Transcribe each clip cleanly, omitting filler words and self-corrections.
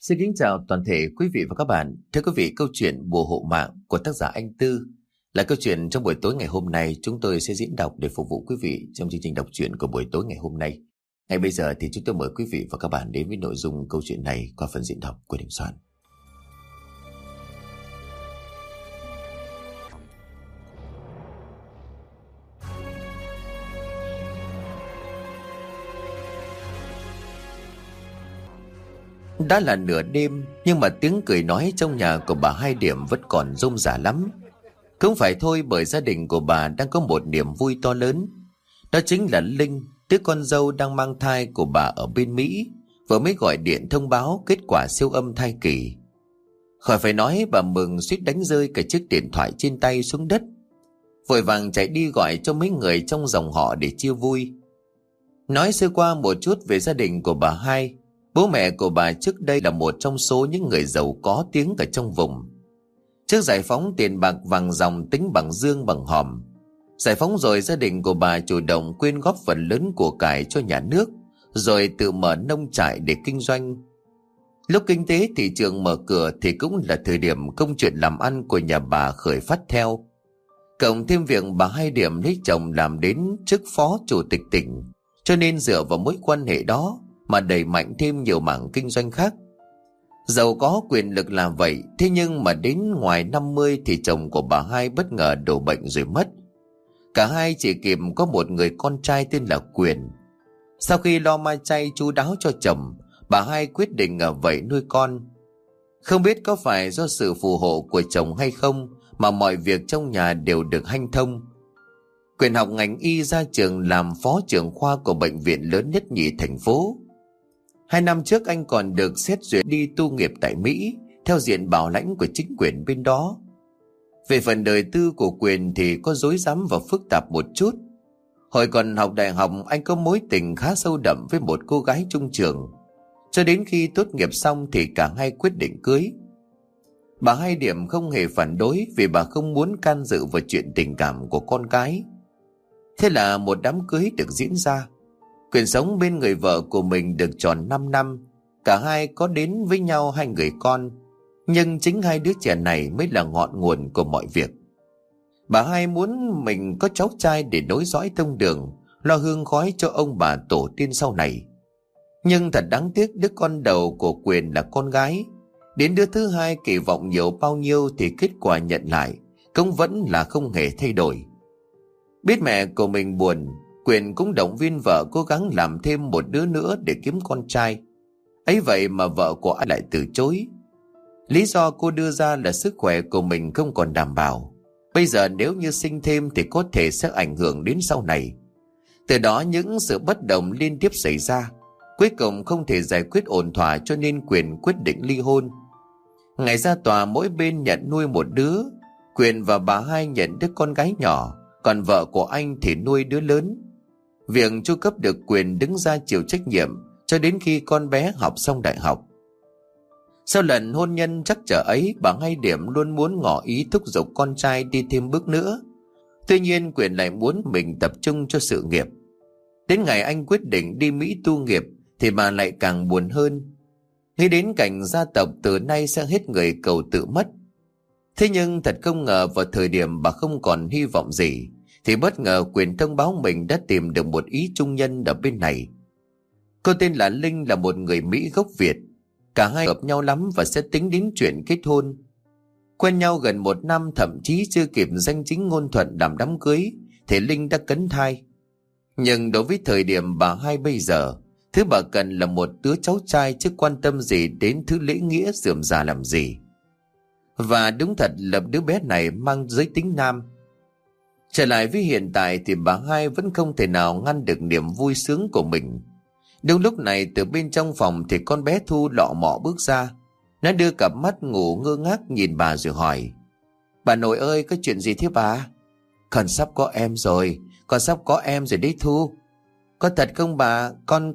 Xin kính chào toàn thể quý vị và các bạn. Thưa quý vị, câu chuyện Bùa hộ mạng của tác giả Anh Tư là câu chuyện trong buổi tối ngày hôm nay chúng tôi sẽ diễn đọc để phục vụ quý vị trong chương trình đọc truyện của buổi tối ngày hôm nay. Ngay bây giờ thì chúng tôi mời quý vị và các bạn đến với nội dung câu chuyện này qua phần diễn đọc của Đình Soạn. Đã là nửa đêm nhưng mà tiếng cười nói trong nhà của bà Hai Điểm vẫn còn rôm rả lắm. Không phải thôi, bởi gia đình của bà đang có một niềm vui to lớn. Đó chính là Linh, đứa con dâu đang mang thai của bà ở bên Mỹ, vừa mới gọi điện thông báo kết quả siêu âm thai kỳ. Khỏi phải nói, bà mừng suýt đánh rơi cả chiếc điện thoại trên tay xuống đất, vội vàng chạy đi gọi cho mấy người trong dòng họ để chia vui. Nói sơ qua một chút về gia đình của bà Hai. Bố mẹ của bà trước đây là một trong số những người giàu có tiếng ở trong vùng. Trước giải phóng tiền bạc vàng dòng tính bằng dương bằng hòm. Giải phóng rồi, gia đình của bà chủ động quyên góp phần lớn của cải cho nhà nước, rồi tự mở nông trại để kinh doanh. Lúc kinh tế thị trường mở cửa thì cũng là thời điểm công chuyện làm ăn của nhà bà khởi phát theo. Cộng thêm việc bà Hai Điểm lấy chồng làm đến chức phó chủ tịch tỉnh, cho nên dựa vào mối quan hệ đó mà đẩy mạnh thêm nhiều mảng kinh doanh khác. Giàu có quyền lực là vậy, thế nhưng mà đến ngoài 50 thì chồng của bà Hai bất ngờ đổ bệnh rồi mất. Cả hai chỉ kịp có một người con trai tên là Quyền. Sau khi lo ma chay chu đáo cho chồng, bà Hai quyết định ở vậy nuôi con. Không biết có phải do sự phù hộ của chồng hay không mà mọi việc trong nhà đều được hanh thông. Quyền học ngành y, ra trường làm phó trưởng khoa của bệnh viện lớn nhất nhì thành phố. 2 năm trước anh còn được xét duyệt đi tu nghiệp tại Mỹ theo diện bảo lãnh của chính quyền bên đó. Về phần đời tư của Quyền thì có rối rắm và phức tạp một chút. Hồi còn học đại học, anh có mối tình khá sâu đậm với một cô gái trung trường. Cho đến khi tốt nghiệp xong thì cả hai quyết định cưới. Bà Hai Điểm không hề phản đối vì bà không muốn can dự vào chuyện tình cảm của con cái. Thế là một đám cưới được diễn ra. Quyền sống bên người vợ của mình được tròn 5 năm. Cả hai có đến với nhau 2 người con. Nhưng chính 2 đứa trẻ này mới là ngọn nguồn của mọi việc. Bà Hai muốn mình có cháu trai để nối dõi tông đường, lo hương khói cho ông bà tổ tiên sau này. Nhưng thật đáng tiếc, đứa con đầu của Quyền là con gái. Đến đứa thứ hai kỳ vọng nhiều bao nhiêu thì kết quả nhận lại cũng vẫn là không hề thay đổi. Biết mẹ của mình buồn, Quyền cũng động viên vợ cố gắng làm thêm một đứa nữa để kiếm con trai. Ấy vậy mà vợ của anh lại từ chối. Lý do cô đưa ra là sức khỏe của mình không còn đảm bảo. Bây giờ nếu như sinh thêm thì có thể sẽ ảnh hưởng đến sau này. Từ đó những sự bất đồng liên tiếp xảy ra. Cuối cùng không thể giải quyết ổn thỏa, cho nên Quyền quyết định ly hôn. Ngày ra tòa, mỗi bên nhận nuôi một đứa. Quyền và bà Hai nhận đứa con gái nhỏ, còn vợ của anh thì nuôi đứa lớn. Việc chu cấp được Quyền đứng ra chịu trách nhiệm cho đến khi con bé học xong đại học. Sau lần hôn nhân trắc trở ấy, bà Hai Điểm luôn muốn ngỏ ý thúc giục con trai đi thêm bước nữa. Tuy nhiên Quyền lại muốn mình tập trung cho sự nghiệp. Đến ngày anh quyết định đi Mỹ tu nghiệp thì bà lại càng buồn hơn. Nghĩ đến cảnh gia tộc từ nay sẽ hết người cầu tự mất. Thế nhưng thật không ngờ, vào thời điểm bà không còn hy vọng gì thì bất ngờ Quyền thông báo mình đã tìm được một ý trung nhân ở bên này. Cô tên là Linh, là một người Mỹ gốc Việt. Cả hai hợp nhau lắm và sẽ tính đến chuyện kết hôn. Quen nhau gần 1 năm, thậm chí chưa kịp danh chính ngôn thuận làm đám cưới thì Linh đã cấn thai. Nhưng đối với thời điểm bà Hai bây giờ, thứ bà cần là một đứa cháu trai, chứ quan tâm gì đến thứ lễ nghĩa rườm rà làm gì. Và đúng thật là đứa bé này mang giới tính nam. Trở lại với hiện tại thì bà Hai vẫn không thể nào ngăn được niềm vui sướng của mình. Đúng lúc này, từ bên trong phòng thì con bé Thu lọ mọ bước ra. Nó đưa cặp mắt ngủ ngơ ngác nhìn bà rồi hỏi: "Bà nội ơi, có chuyện gì thế bà?" "Con sắp có em rồi, con sắp có em rồi đấy Thu." "Có thật không bà?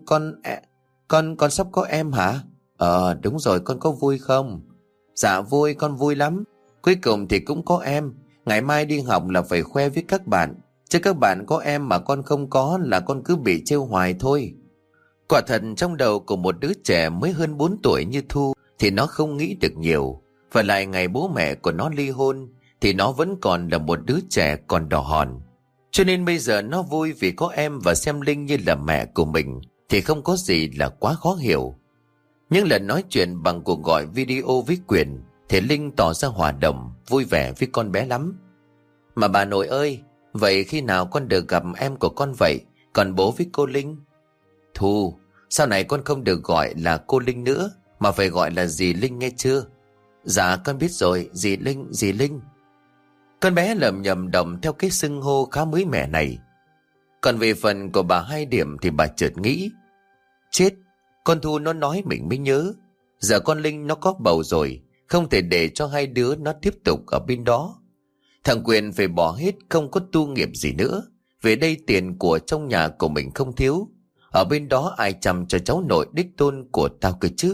Con sắp có em hả?" Đúng rồi, con có vui không?" "Dạ vui, con vui lắm. Cuối cùng thì cũng có em. Ngày mai đi học là phải khoe với các bạn. Chứ các bạn có em mà con không có là con cứ bị trêu hoài thôi." Quả thật trong đầu của một đứa trẻ mới hơn 4 tuổi như Thu thì nó không nghĩ được nhiều. Và lại ngày bố mẹ của nó ly hôn thì nó vẫn còn là một đứa trẻ còn đỏ hòn. Cho nên bây giờ nó vui vì có em và xem Linh như là mẹ của mình thì không có gì là quá khó hiểu. Những lần nói chuyện bằng cuộc gọi video với Quyền thì Linh tỏ ra hòa đồng, vui vẻ với con bé lắm. Mà bà nội ơi, vậy khi nào con được gặp em của con vậy? Còn bố với cô Linh? Thu, sau này con không được gọi là cô Linh nữa, mà phải gọi là dì Linh nghe chưa? Dạ con biết rồi, dì Linh, dì Linh. Con bé lầm nhầm đồng theo cái xưng hô khá mới mẻ này. Còn về phần của bà Hai Điểm thì bà chợt nghĩ, chết, con Thu nó nói mình mới nhớ. Giờ con Linh nó có bầu rồi, không thể để cho hai đứa nó tiếp tục ở bên đó. Thằng Quyền phải bỏ hết, không có tu nghiệp gì nữa. Về đây tiền của trong nhà của mình không thiếu. Ở bên đó ai chăm cho cháu nội đích tôn của tao cơ chứ?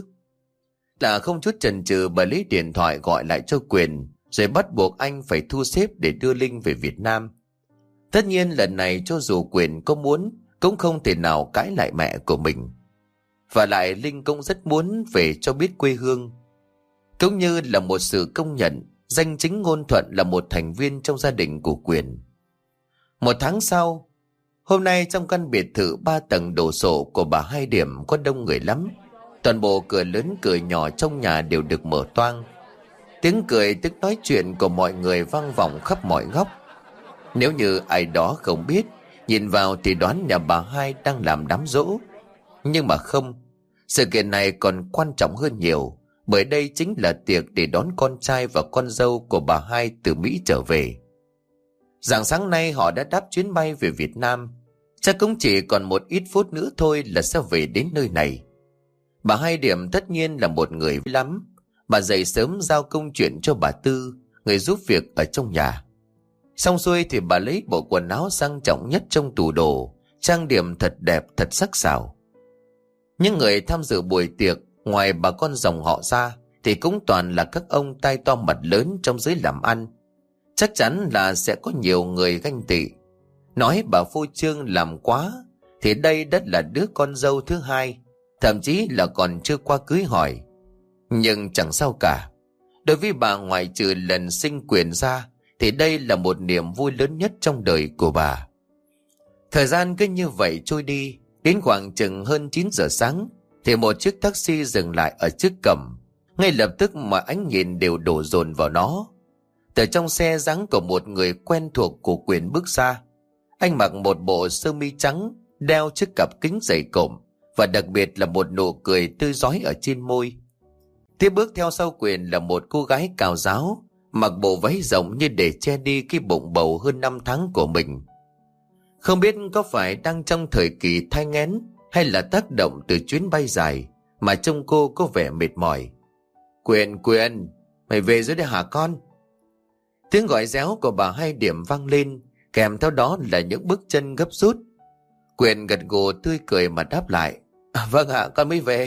Là không chút chần chừ bà lấy điện thoại gọi lại cho Quyền, rồi bắt buộc anh phải thu xếp để đưa Linh về Việt Nam. Tất nhiên lần này cho dù Quyền có muốn cũng không thể nào cãi lại mẹ của mình. Và lại Linh cũng rất muốn về cho biết quê hương, cũng như là một sự công nhận danh chính ngôn thuận là một thành viên trong gia đình của Quyền. Một tháng sau, hôm nay trong căn biệt thự 3 tầng đổ sộ của bà Hai Điểm có đông người lắm. Toàn bộ cửa lớn cửa nhỏ trong nhà đều được mở toang. Tiếng cười tiếng nói chuyện của mọi người vang vọng khắp mọi góc. Nếu như ai đó không biết, nhìn vào thì đoán nhà bà Hai đang làm đám giỗ. Nhưng mà không, sự kiện này còn quan trọng hơn nhiều, bởi đây chính là tiệc để đón con trai và con dâu của bà Hai từ Mỹ trở về. Rạng sáng nay họ đã đáp chuyến bay về Việt Nam. Chắc cũng chỉ còn một ít phút nữa thôi là sẽ về đến nơi này. Bà Hai Điểm tất nhiên là một người lắm. Bà dậy sớm giao công chuyện cho bà Tư, người giúp việc ở trong nhà. Xong xuôi thì bà lấy bộ quần áo sang trọng nhất trong tủ đồ, trang điểm thật đẹp thật sắc sảo. Những người tham dự buổi tiệc ngoài bà con dòng họ ra thì cũng toàn là các ông tai to mặt lớn trong giới làm ăn. Chắc chắn là sẽ có nhiều người ganh tị, nói bà phô trương làm quá, thì đây đất là đứa con dâu thứ hai, thậm chí là còn chưa qua cưới hỏi. Nhưng chẳng sao cả. Đối với bà, ngoại trừ lần sinh Quyền ra thì đây là một niềm vui lớn nhất trong đời của bà. Thời gian cứ như vậy trôi đi. Đến khoảng chừng hơn 9 giờ sáng thì một chiếc taxi dừng lại ở trước cổng. Ngay lập tức mọi ánh nhìn đều đổ dồn vào nó. Từ trong xe dáng của một người quen thuộc của Quyền bước ra. Anh mặc một bộ sơ mi trắng, đeo chiếc cặp kính dày cộm, và đặc biệt là một nụ cười tươi rói ở trên môi. Tiếp bước theo sau Quyền là một cô gái cao ráo, mặc bộ váy rộng như để che đi cái bụng bầu hơn 5 tháng của mình. Không biết có phải đang trong thời kỳ thai nghén hay là tác động từ chuyến bay dài mà trông cô có vẻ mệt mỏi. Quyền, mày về rồi đấy hả con? Tiếng gọi réo của bà Hai Điểm vang lên, kèm theo đó là những bước chân gấp rút. Quyền gật gù tươi cười mà đáp lại, vâng ạ, con mới về.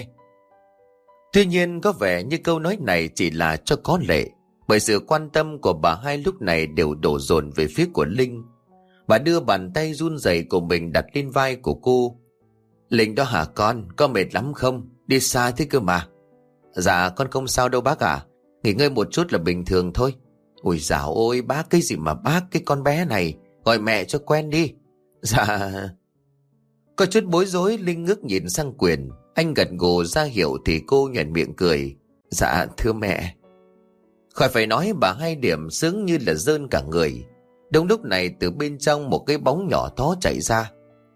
Tuy nhiên có vẻ như câu nói này chỉ là cho có lệ, bởi sự quan tâm của bà Hai lúc này đều đổ dồn về phía của Linh. Bà đưa bàn tay run rẩy của mình đặt lên vai của cô. Linh đó hả con, có mệt lắm không? Đi xa thế cơ mà. Dạ con không sao đâu bác ạ, nghỉ ngơi một chút là bình thường thôi. Ôi dào ôi bác, cái gì mà bác, cái con bé này, gọi mẹ cho quen đi. Dạ. Có chút bối rối, Linh ngước nhìn sang Quyền. Anh gật gù ra hiệu thì cô nhoẻn miệng cười. Dạ thưa mẹ. Khỏi phải nói, bà Hai Điểm sướng như là rơn cả người. Đúng lúc này từ bên trong một cái bóng nhỏ thó chạy ra.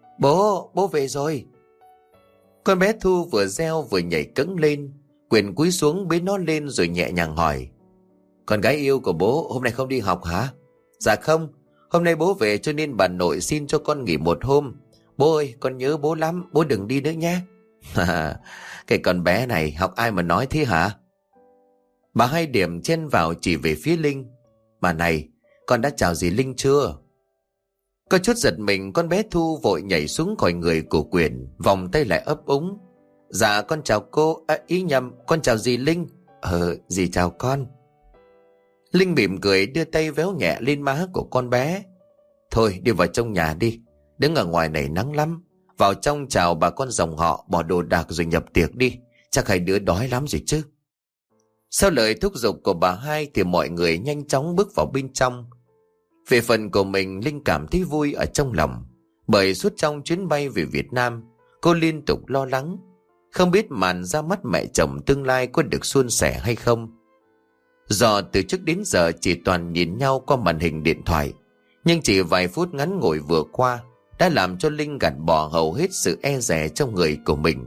Bố về rồi. Con bé Thu vừa reo vừa nhảy cẫng lên. Quyền cúi xuống bế nó lên rồi nhẹ nhàng hỏi, con gái yêu của bố hôm nay không đi học hả? Dạ không, hôm nay bố về cho nên bà nội xin cho con nghỉ một hôm. Bố ơi, con nhớ bố lắm, bố đừng đi nữa nhé. Cái con bé này học ai mà nói thế hả? Bà Hai Điểm chen vào chỉ về phía Linh. Bà này, con đã chào dì Linh chưa? Có chút giật mình, con bé Thu vội nhảy xuống khỏi người của Quyền, vòng tay lại ấp úng. Dạ con chào cô, ý nhầm, con chào dì Linh. Dì chào con. Linh mỉm cười đưa tay véo nhẹ lên má của con bé. Thôi đi vào trong nhà đi, đứng ở ngoài này nắng lắm. Vào trong chào bà con dòng họ, bỏ đồ đạc rồi nhập tiệc đi. Chắc hai đứa đói lắm rồi chứ. Sau lời thúc giục của bà hai thì mọi người nhanh chóng bước vào bên trong. Về phần của mình, Linh cảm thấy vui ở trong lòng, bởi suốt trong chuyến bay về Việt Nam, cô liên tục lo lắng, không biết màn ra mắt mẹ chồng tương lai có được suôn sẻ hay không. Do từ trước đến giờ chỉ toàn nhìn nhau qua màn hình điện thoại, nhưng chỉ vài phút ngắn ngủi vừa qua đã làm cho Linh gạt bỏ hầu hết sự e dè trong người của mình.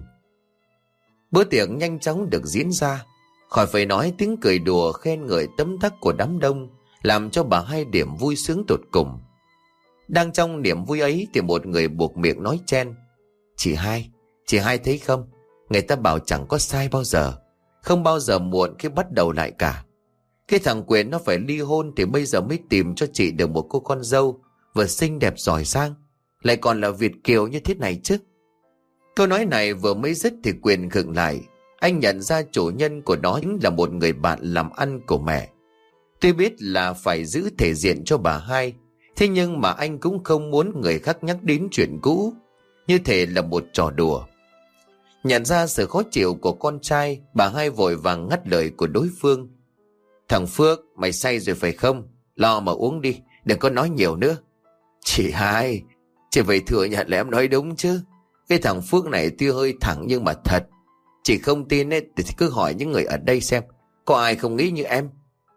Bữa tiệc nhanh chóng được diễn ra, khỏi phải nói tiếng cười đùa khen ngợi tấm tắc của đám đông làm cho bà hai điểm vui sướng tột cùng. Đang trong niềm vui ấy thì một người buộc miệng nói chen: Chị hai thấy không, người ta bảo chẳng có sai bao giờ, không bao giờ muộn khi bắt đầu lại cả. Cái thằng Quyền nó phải ly hôn thì bây giờ mới tìm cho chị được một cô con dâu vừa xinh đẹp giỏi giang, lại còn là Việt kiều như thế này chứ. Câu nói này vừa mới dứt thì Quyền khựng lại. Anh nhận ra chủ nhân của nó chính là một người bạn làm ăn của mẹ. Tuy biết là phải giữ thể diện cho bà hai, thế nhưng mà anh cũng không muốn người khác nhắc đến chuyện cũ, như thể là một trò đùa. Nhận ra sự khó chịu của con trai, bà hai vội vàng ngắt lời của đối phương: Thằng Phước, mày say rồi phải không? Lo mà uống đi, đừng có nói nhiều nữa. Chị hai, chị phải thừa nhận là em nói đúng chứ. Cái thằng Phước này tuy hơi thẳng nhưng mà thật. Chị không tin ấy, thì cứ hỏi những người ở đây xem, có ai không nghĩ như em.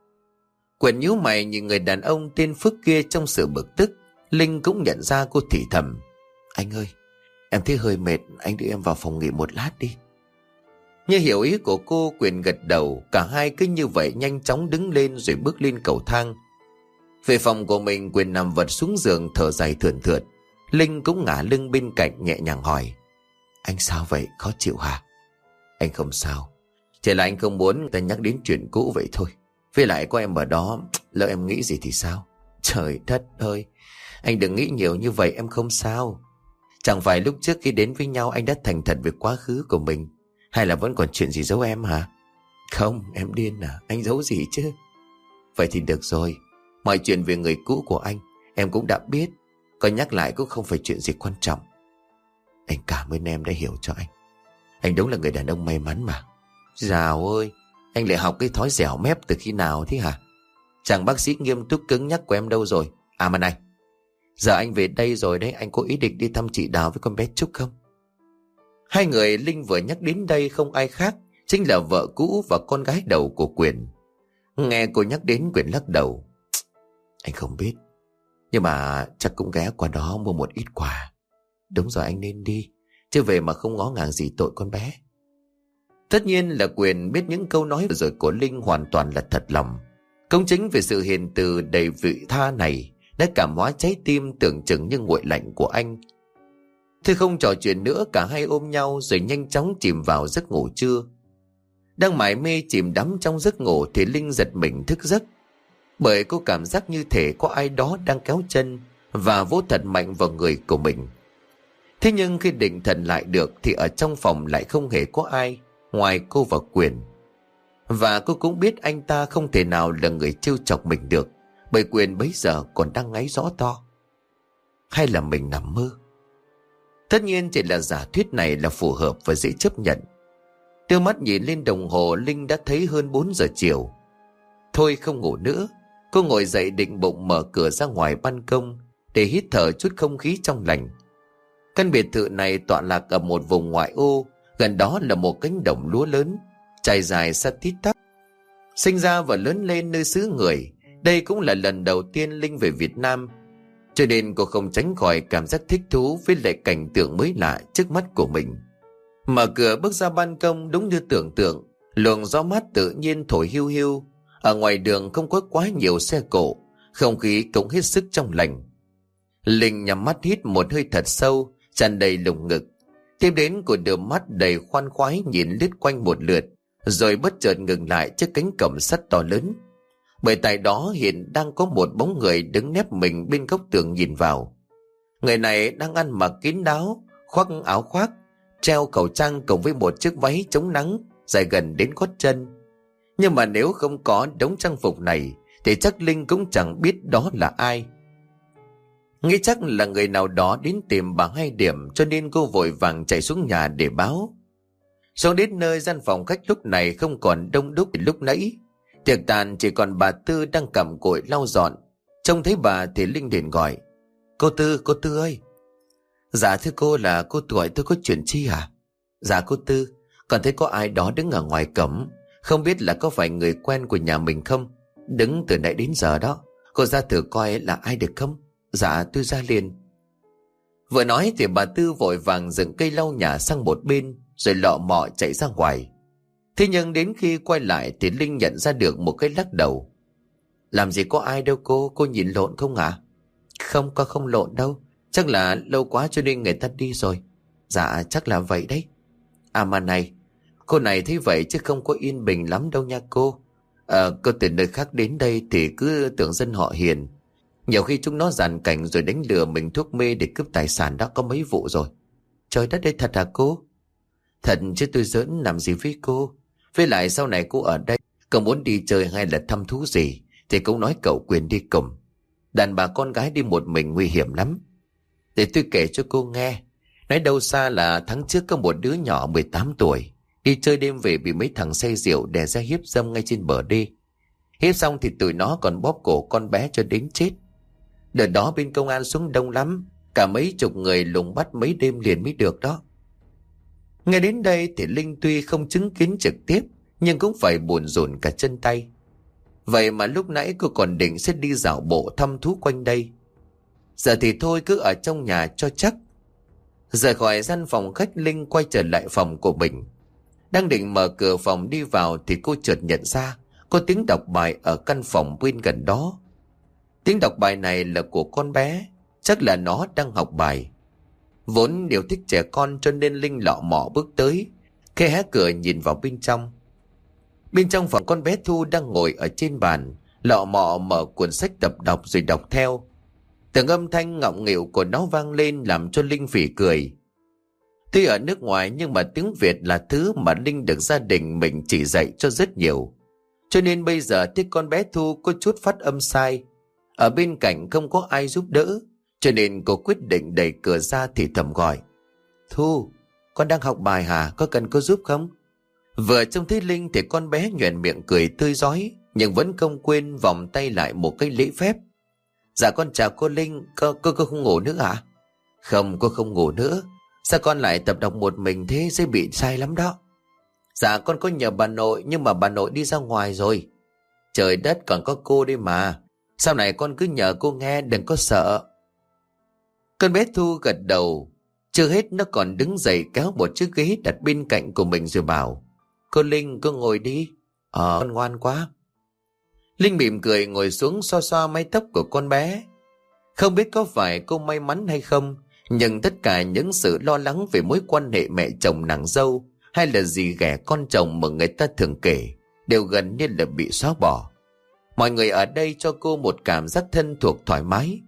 Quyền nhíu mày nhìn người đàn ông tên Phước kia trong sự bực tức. Linh cũng nhận ra cô thì thầm: Anh ơi, em thấy hơi mệt, anh đưa em vào phòng nghỉ một lát đi. Như hiểu ý của cô, Quyền gật đầu. Cả hai cứ như vậy nhanh chóng đứng lên rồi bước lên cầu thang. Về phòng của mình, Quyền nằm vật xuống giường thở dài thườn thượt. Linh cũng ngả lưng bên cạnh nhẹ nhàng hỏi: Anh sao vậy, khó chịu hả? Anh không sao, chỉ là anh không muốn người ta nhắc đến chuyện cũ vậy thôi. Với lại có em ở đó, lỡ em nghĩ gì thì sao? Trời đất ơi, anh đừng nghĩ nhiều như vậy, em không sao. Chẳng phải lúc trước khi đến với nhau anh đã thành thật về quá khứ của mình, hay là vẫn còn chuyện gì giấu em hả? Không, em điên à, anh giấu gì chứ? Vậy thì được rồi, mọi chuyện về người cũ của anh em cũng đã biết, có nhắc lại cũng không phải chuyện gì quan trọng. Anh cảm ơn em đã hiểu cho anh. Anh đúng là người đàn ông may mắn mà. Dào ơi, anh lại học cái thói dẻo mép từ khi nào thế hả? Chàng bác sĩ nghiêm túc cứng nhắc của em đâu rồi? À mà này, giờ anh về đây rồi đấy, anh có ý định đi thăm chị Đào với con bé Trúc không? Hai người Linh vừa nhắc đến đây không ai khác chính là vợ cũ và con gái đầu của Quyền. Nghe cô nhắc đến, Quyền lắc đầu: Anh không biết, nhưng mà chắc cũng ghé qua đó mua một ít quà. Đúng rồi, anh nên đi, chứ về mà không ngó ngàng gì tội con bé. Tất nhiên là Quyền biết những câu nói vừa rồi của Linh hoàn toàn là thật lòng. Công chính về sự hiền từ đầy vị tha này đã cảm hóa trái tim tưởng chừng như nguội lạnh của anh. Thôi không trò chuyện nữa, cả hai ôm nhau rồi nhanh chóng chìm vào giấc ngủ trưa. Đang mải mê chìm đắm trong giấc ngủ thì Linh giật mình thức giấc, bởi cô cảm giác như thể có ai đó đang kéo chân và vỗ thật mạnh vào người của mình. Thế nhưng khi định thần lại được thì ở trong phòng lại không hề có ai ngoài cô và Quyền. Và cô cũng biết anh ta không thể nào là người trêu chọc mình được, bởi Quyền bấy giờ còn đang ngáy rõ to. Hay là mình nằm mơ? Tất nhiên chỉ là giả thuyết này là phù hợp và dễ chấp nhận. Đưa mắt nhìn lên đồng hồ, Linh đã thấy hơn 4 giờ chiều. Thôi không ngủ nữa, cô ngồi dậy định bụng mở cửa ra ngoài ban công để hít thở chút không khí trong lành. Căn biệt thự này tọa lạc ở một vùng ngoại ô, gần đó là một cánh đồng lúa lớn, trải dài sát tít tắp. Sinh ra và lớn lên nơi xứ người, đây cũng là lần đầu tiên Linh về Việt Nam, cho nên cô không tránh khỏi cảm giác thích thú với lại cảnh tượng mới lạ trước mắt của mình. Mở cửa bước ra ban công, đúng như tưởng tượng, luồng gió mát tự nhiên thổi hiu hiu. Ở ngoài đường không có quá nhiều xe cộ, không khí cũng hết sức trong lành. Linh nhắm mắt hít một hơi thật sâu, tràn đầy lồng ngực. Tiếp đến cô đưa mắt đầy khoan khoái nhìn lướt quanh một lượt, rồi bất chợt ngừng lại trước cánh cổng sắt to lớn. Bởi tại đó hiện đang có một bóng người đứng nép mình bên góc tường nhìn vào. Người này đang ăn mặc kín đáo, khoác áo khoác, treo khẩu trang cùng với một chiếc váy chống nắng dài gần đến gót chân. Nhưng mà nếu không có đống trang phục này thì chắc Linh cũng chẳng biết đó là ai. Nghĩ chắc là người nào đó đến tìm bà Hai Điểm, cho nên cô vội vàng chạy xuống nhà để báo. Xuống đến nơi, gian phòng khách lúc này không còn đông đúc như lúc nãy. Tiệc tàn chỉ còn bà Tư đang cặm cụi lau dọn. Trông thấy bà thì Linh liền gọi: cô Tư ơi. Dạ thưa cô, là cô tuổi tôi có chuyện chi à? Dạ cô Tư, còn thấy có ai đó đứng ở ngoài cổng, không biết là có phải người quen của nhà mình không? Đứng từ nãy đến giờ đó, cô ra thử coi là ai được không? Dạ tôi ra liền. Vừa nói thì bà Tư vội vàng dựng cây lau nhà sang một bên, rồi lọ mọ chạy ra ngoài. Thế nhưng đến khi quay lại thì Linh nhận ra được một cái lắc đầu. Làm gì có ai đâu cô nhìn lộn không ạ? Không, con không lộn đâu, chắc là lâu quá cho nên người ta đi rồi. Dạ chắc là vậy đấy. À mà này, cô này thấy vậy chứ không có yên bình lắm đâu nha cô. Cô từ nơi khác đến đây thì cứ tưởng dân họ hiền. Nhiều khi chúng nó dàn cảnh rồi đánh lừa mình thuốc mê để cướp tài sản, đã có mấy vụ rồi. Trời đất ơi, thật hả cô? Thật chứ tôi giỡn làm gì với cô. Với lại sau này cô ở đây, cậu muốn đi chơi hay là thăm thú gì thì cũng nói cậu quyền đi cùng. Đàn bà con gái đi một mình nguy hiểm lắm. Để tôi kể cho cô nghe. Nói đâu xa là tháng trước có một đứa nhỏ 18 tuổi đi chơi đêm về bị mấy thằng say rượu đè ra hiếp dâm ngay trên bờ đê. Hiếp xong thì tụi nó còn bóp cổ con bé cho đến chết. Đợt đó bên công an xuống đông lắm, cả mấy chục người lùng bắt mấy đêm liền mới được đó. Nghe đến đây thì Linh tuy không chứng kiến trực tiếp, nhưng cũng phải buồn rộn cả chân tay. Vậy mà lúc nãy cô còn định sẽ đi dạo bộ thăm thú quanh đây. Giờ thì thôi, cứ ở trong nhà cho chắc. Rời khỏi gian phòng khách, Linh quay trở lại phòng của mình. Đang định mở cửa phòng đi vào thì cô chợt nhận ra có tiếng đọc bài ở căn phòng bên gần đó. Tiếng đọc bài này là của con bé, chắc là nó đang học bài. Vốn đều thích trẻ con cho nên Linh lọ mọ bước tới, khẽ hé cửa nhìn vào bên trong. Bên trong phòng, con bé Thu đang ngồi ở trên bàn, lọ mọ mở cuốn sách tập đọc rồi đọc theo. Từng âm thanh ngọng nghịu của nó vang lên làm cho Linh phỉ cười. Tuy ở nước ngoài nhưng mà tiếng Việt là thứ mà Linh được gia đình mình chỉ dạy cho rất nhiều. Cho nên bây giờ thấy con bé Thu có chút phát âm sai, ở bên cạnh không có ai giúp đỡ, cho nên cô quyết định đẩy cửa ra thì thầm gọi: Thu, con đang học bài hả? Có cần cô giúp không? Vừa trông thấy Linh thì con bé nhoẻn miệng cười tươi rói, nhưng vẫn không quên vòng tay lại một cái lễ phép. Dạ con chào cô Linh, cô không ngủ nữa hả? Không, cô không ngủ nữa. Sao con lại tập đọc một mình thế, sẽ bị sai lắm đó. Dạ con có nhờ bà nội, nhưng mà bà nội đi ra ngoài rồi. Trời đất, còn có cô đây mà. Sau này con cứ nhờ cô nghe, đừng có sợ. Con bé Thu gật đầu. Chưa hết nó còn đứng dậy kéo một chiếc ghế đặt bên cạnh của mình rồi bảo: Cô Linh, cô ngồi đi. Con ngoan quá. Linh mỉm cười ngồi xuống, xoa xoa mái tóc của con bé. Không biết có phải cô may mắn hay không, nhưng tất cả những sự lo lắng về mối quan hệ mẹ chồng nàng dâu hay là dì ghẻ con chồng mà người ta thường kể đều gần như là bị xóa bỏ. Mọi người ở đây cho cô một cảm giác thân thuộc thoải mái.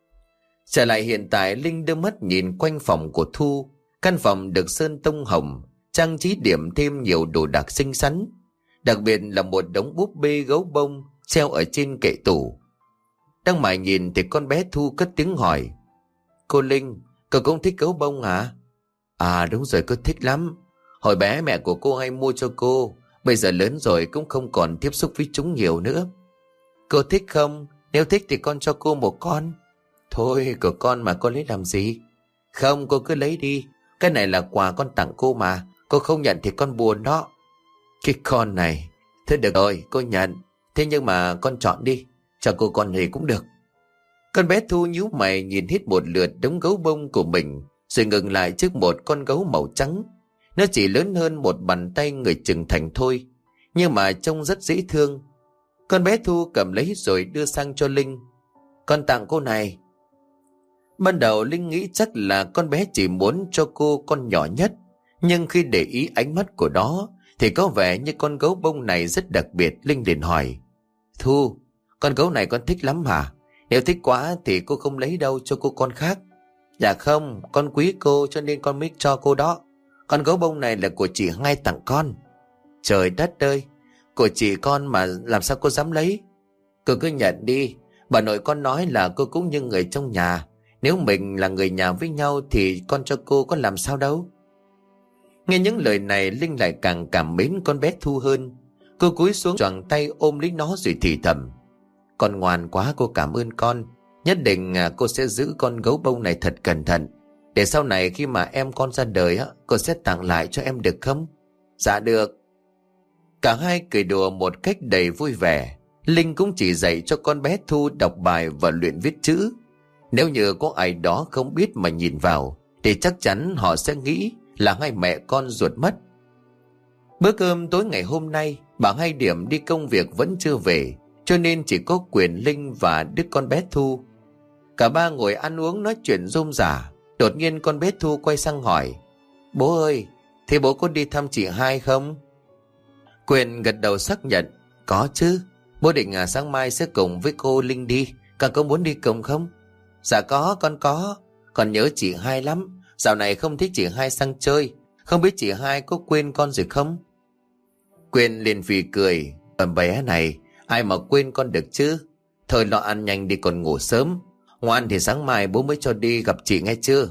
Trở lại hiện tại, Linh đưa mắt nhìn quanh phòng của Thu. Căn phòng được sơn tông hồng, trang trí điểm thêm nhiều đồ đạc xinh xắn. Đặc biệt là một đống búp bê gấu bông treo ở trên kệ tủ. Đang mải nhìn thì con bé Thu cất tiếng hỏi: Cô Linh, cô cũng thích gấu bông hả? À đúng rồi, cô thích lắm. Hồi bé mẹ của cô hay mua cho cô. Bây giờ lớn rồi cũng không còn tiếp xúc với chúng nhiều nữa. Cô thích không? Nếu thích thì con cho cô một con. Thôi, của con mà cô lấy làm gì? Không, cô cứ lấy đi. Cái này là quà con tặng cô mà. Cô không nhận thì con buồn đó. Cái con này. Thế được rồi, cô nhận. Thế nhưng mà con chọn đi. Cho cô con này cũng được. Con bé Thu nhíu mày nhìn hết một lượt đống gấu bông của mình, rồi ngừng lại trước một con gấu màu trắng. Nó chỉ lớn hơn một bàn tay người trưởng thành thôi, nhưng mà trông rất dễ thương. Con bé Thu cầm lấy rồi đưa sang cho Linh. Con tặng cô này. Ban đầu Linh nghĩ chắc là con bé chỉ muốn cho cô con nhỏ nhất, nhưng khi để ý ánh mắt của nó thì có vẻ như con gấu bông này rất đặc biệt. Linh liền hỏi: Thu, con gấu này con thích lắm hả? Nếu thích quá thì cô không lấy đâu, cho cô con khác. Dạ không, con quý cô cho nên con mới cho cô đó. Con gấu bông này là của chị Hai tặng con. Trời đất ơi, của chị con mà làm sao cô dám lấy? Cô cứ nhận đi. Bà nội con nói là cô cũng như người trong nhà. Nếu mình là người nhà với nhau thì con cho cô có làm sao đâu. Nghe những lời này, Linh lại càng cảm mến con bé Thu hơn. Cô cúi xuống choàng tay ôm lấy nó rồi thì thầm: Con ngoan quá, cô cảm ơn con. Nhất định cô sẽ giữ con gấu bông này thật cẩn thận, để sau này khi mà em con ra đời cô sẽ tặng lại cho em được không? Dạ được. Cả hai cười đùa một cách đầy vui vẻ. Linh cũng chỉ dạy cho con bé Thu đọc bài và luyện viết chữ. Nếu như có ai đó không biết mà nhìn vào thì chắc chắn họ sẽ nghĩ là hai mẹ con ruột mất. Bữa cơm tối ngày hôm nay, bà Hai Điểm đi công việc vẫn chưa về, cho nên chỉ có Quyền, Linh và đứa con bé Thu. Cả ba ngồi ăn uống nói chuyện rôm rả. Đột nhiên con bé Thu quay sang hỏi: Bố ơi, thế bố có đi thăm chị Hai không? Quyền gật đầu xác nhận: Có chứ, bố định sáng mai sẽ cùng với cô Linh đi. Con có muốn đi cùng không? Dạ có, con có. Con nhớ chị Hai lắm. Dạo này không thấy chị Hai sang chơi. Không biết chị Hai có quên con rồi không? Quyền liền phì cười: Bé này, ai mà quên con được chứ. Thôi lo ăn nhanh đi còn ngủ sớm. Ngoan thì sáng mai bố mới cho đi gặp chị nghe chưa?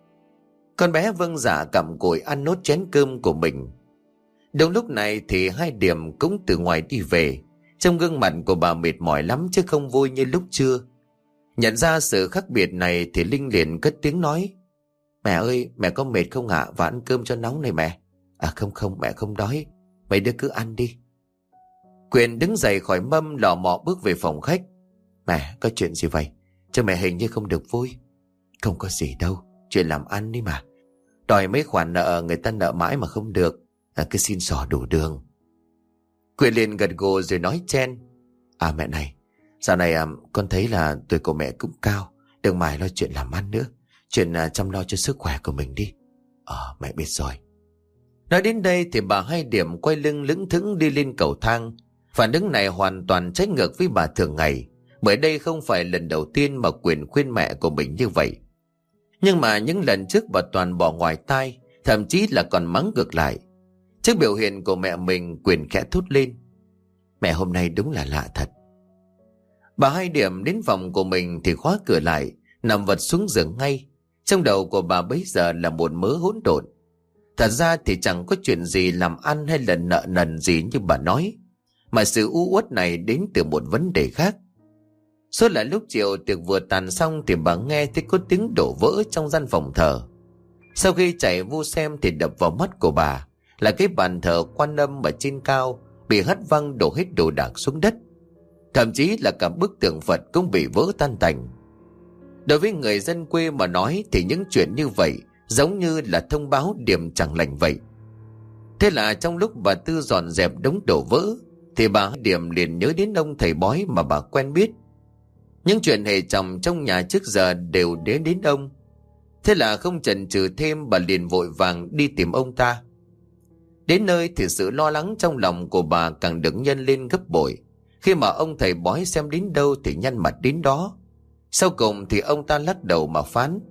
Con bé vâng dạ cặm cụi ăn nốt chén cơm của mình. Đúng lúc này thì Hai Điểm cũng từ ngoài đi về. Trong gương mặt của bà mệt mỏi lắm chứ không vui như lúc trưa. Nhận ra sự khác biệt này thì Linh liền cất tiếng nói: Mẹ ơi, mẹ có mệt không ạ? Và ăn cơm cho nóng này mẹ. Không, mẹ không đói. Mấy đứa cứ ăn đi. Quyền đứng dậy khỏi mâm lò mò bước về phòng khách. Mẹ, có chuyện gì vậy? Chứ mẹ hình như không được vui. Không có gì đâu, chuyện làm ăn đi mà. Đòi mấy khoản nợ người ta nợ mãi mà không được. Cứ xin xỏ đủ đường. Quyền liền gật gù rồi nói chen: Mẹ này, dạo này con thấy là tuổi của mẹ cũng cao. Đừng mải lo chuyện làm ăn nữa. Chuyện chăm lo cho sức khỏe của mình đi. Mẹ biết rồi. Nói đến đây thì bà Hai Điểm quay lưng lững thững đi lên cầu thang. Phản ứng này hoàn toàn trái ngược với bà thường ngày, bởi đây không phải lần đầu tiên mà Quyền khuyên mẹ của mình như vậy. Nhưng mà những lần trước bà toàn bỏ ngoài tai, thậm chí là còn mắng ngược lại. Trước biểu hiện của mẹ mình, Quyền khẽ thốt lên: Mẹ hôm nay đúng là lạ thật. Bà Hai Điểm đến phòng của mình thì khóa cửa lại, nằm vật xuống giường ngay. Trong đầu của bà bấy giờ là một mớ hỗn độn. Thật ra thì chẳng có chuyện gì làm ăn hay là nợ nần gì như bà nói, mà sự u uất này đến từ một vấn đề khác. Suốt là lúc chiều tiệc vừa tàn xong thì bà nghe thấy có tiếng đổ vỡ trong gian phòng thờ. Sau khi chạy vô xem thì đập vào mắt của bà là cái bàn thờ Quan Âm ở trên cao bị hất văng đổ hết đồ đạc xuống đất. Thậm chí là cả bức tượng Phật cũng bị vỡ tan tành. Đối với người dân quê mà nói thì những chuyện như vậy giống như là thông báo điểm chẳng lành vậy. Thế là trong lúc bà Tư dọn dẹp đống đổ vỡ thì bà Điểm liền nhớ đến ông thầy bói mà bà quen biết. Những chuyện hề chồng trong nhà trước giờ đều đến ông. Thế là không chần chừ thêm, bà liền vội vàng đi tìm ông ta. Đến nơi thì sự lo lắng trong lòng của bà càng được nhân lên gấp bội, khi mà ông thầy bói xem đến đâu thì nhăn mặt đến đó. Sau cùng thì ông ta lắc đầu mà phán: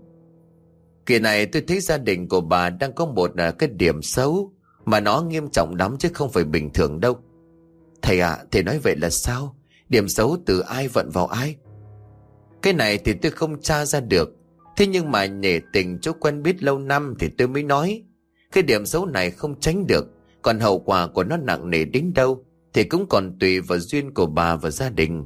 Kỳ này tôi thấy gia đình của bà đang có một cái điểm xấu, mà nó nghiêm trọng lắm chứ không phải bình thường đâu. Thầy ạ, thầy nói vậy là sao? Điểm xấu từ ai vận vào ai? Cái này thì tôi không tra ra được. Thế nhưng mà nể tình chỗ quen biết lâu năm thì tôi mới nói. Cái điểm xấu này không tránh được, còn hậu quả của nó nặng nề đến đâu thì cũng còn tùy vào duyên của bà và gia đình.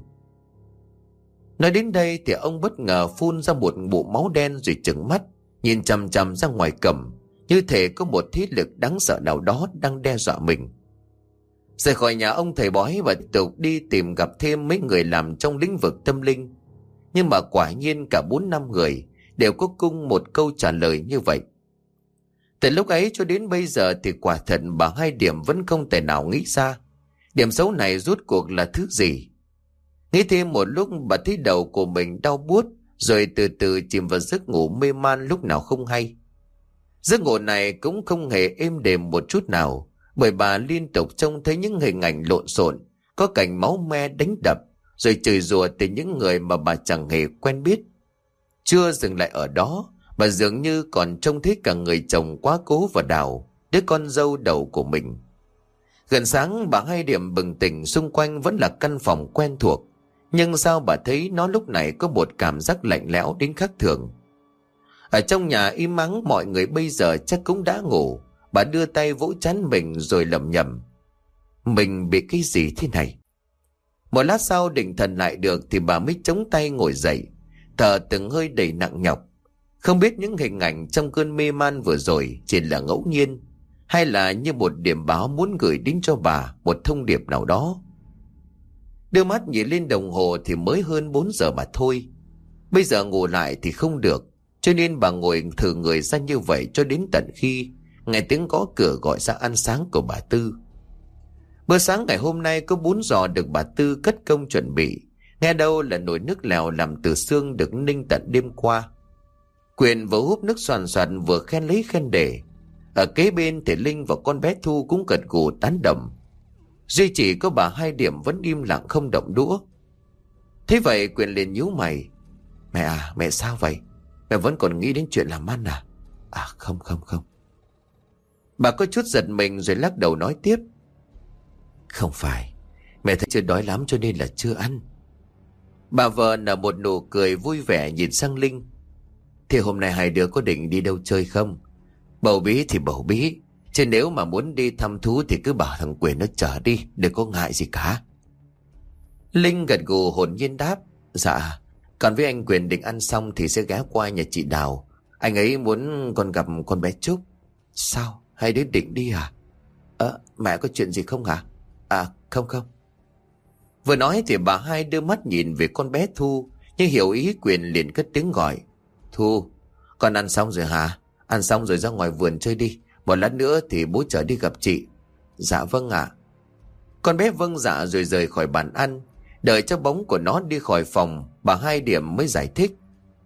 Nói đến đây thì ông bất ngờ phun ra một bụng máu đen rồi trừng mắt nhìn chằm chằm ra ngoài cổng, như thể có một thế lực đáng sợ nào đó đang đe dọa mình. Rời khỏi nhà ông thầy bói và tiếp tục đi tìm gặp thêm mấy người làm trong lĩnh vực tâm linh. Nhưng mà quả nhiên cả 4-5 người đều có cùng một câu trả lời như vậy. Từ lúc ấy cho đến bây giờ thì quả thật bà Hai Điểm vẫn không thể nào nghĩ ra điểm xấu này rốt cuộc là thứ gì. Nghĩ thêm một lúc, bà thấy đầu của mình đau buốt, rồi từ từ chìm vào giấc ngủ mê man lúc nào không hay. Giấc ngủ này cũng không hề êm đềm một chút nào, bởi bà liên tục trông thấy những hình ảnh lộn xộn, có cảnh máu me đánh đập, rồi chửi rủa từ những người mà bà chẳng hề quen biết. Chưa dừng lại ở đó, bà dường như còn trông thấy cả người chồng quá cố và Đào, đứa con dâu đầu của mình. Gần sáng bà Hai Điểm bừng tỉnh, xung quanh vẫn là căn phòng quen thuộc, nhưng sao bà thấy nó lúc này có một cảm giác lạnh lẽo đến khác thường. Ở trong nhà im ắng, mọi người bây giờ chắc cũng đã ngủ, Bà đưa tay vỗ trán mình rồi lẩm nhẩm: mình bị cái gì thế này? Một lát sau định thần lại được thì bà mới chống tay ngồi dậy, thở từng hơi đầy nặng nhọc. Không biết những hình ảnh trong cơn mê man vừa rồi chỉ là ngẫu nhiên, hay là như một điểm báo muốn gửi đến cho bà một thông điệp nào đó. Đưa mắt nhìn lên đồng hồ thì mới hơn 4 giờ mà thôi. Bây giờ ngủ lại thì không được, cho nên bà ngồi thử người ra như vậy cho đến tận khi nghe tiếng gõ cửa gọi ra ăn sáng của bà Tư. Bữa sáng ngày hôm nay có bún giò được bà Tư cất công chuẩn bị, nghe đâu là nồi nước lèo làm từ xương được ninh tận đêm qua. Quyền vừa húp nước xoàn xoàn vừa khen lấy khen để. Ở kế bên thì Linh và con bé Thu cũng gật gù tán đồng. Duy chỉ có bà Hai Điểm vẫn im lặng không động đũa. Thế vậy Quyền liền nhíu mày: mẹ à, mẹ sao vậy? Mẹ vẫn còn nghĩ đến chuyện làm ăn à? À không. Bà có chút giật mình rồi lắc đầu nói tiếp: không phải, mẹ thấy chưa đói lắm cho nên là chưa ăn. Bà vợ nở một nụ cười vui vẻ nhìn sang Linh: thì hôm nay hai đứa có định đi đâu chơi không? Bầu bí thì bầu bí, chứ nếu mà muốn đi thăm thú thì cứ bảo thằng Quyền nó chở đi, đừng có ngại gì cả. Linh gật gù hồn nhiên đáp: dạ, còn với anh Quyền định ăn xong thì sẽ ghé qua nhà chị Đào. Anh ấy muốn con gặp con bé Trúc. Sao, hai đứa định đi à? Mẹ có chuyện gì không hả? À không. Vừa nói thì bà Hai đưa mắt nhìn về con bé Thu, nhưng hiểu ý Quyền liền cất tiếng gọi: Thu, con ăn xong rồi hả? Ăn xong rồi ra ngoài vườn chơi đi, một lát nữa thì bố chở đi gặp chị. Dạ vâng ạ. Con bé vâng dạ rồi rời khỏi bàn ăn. Đợi cho bóng của nó đi khỏi phòng, bà Hai Điểm mới giải thích: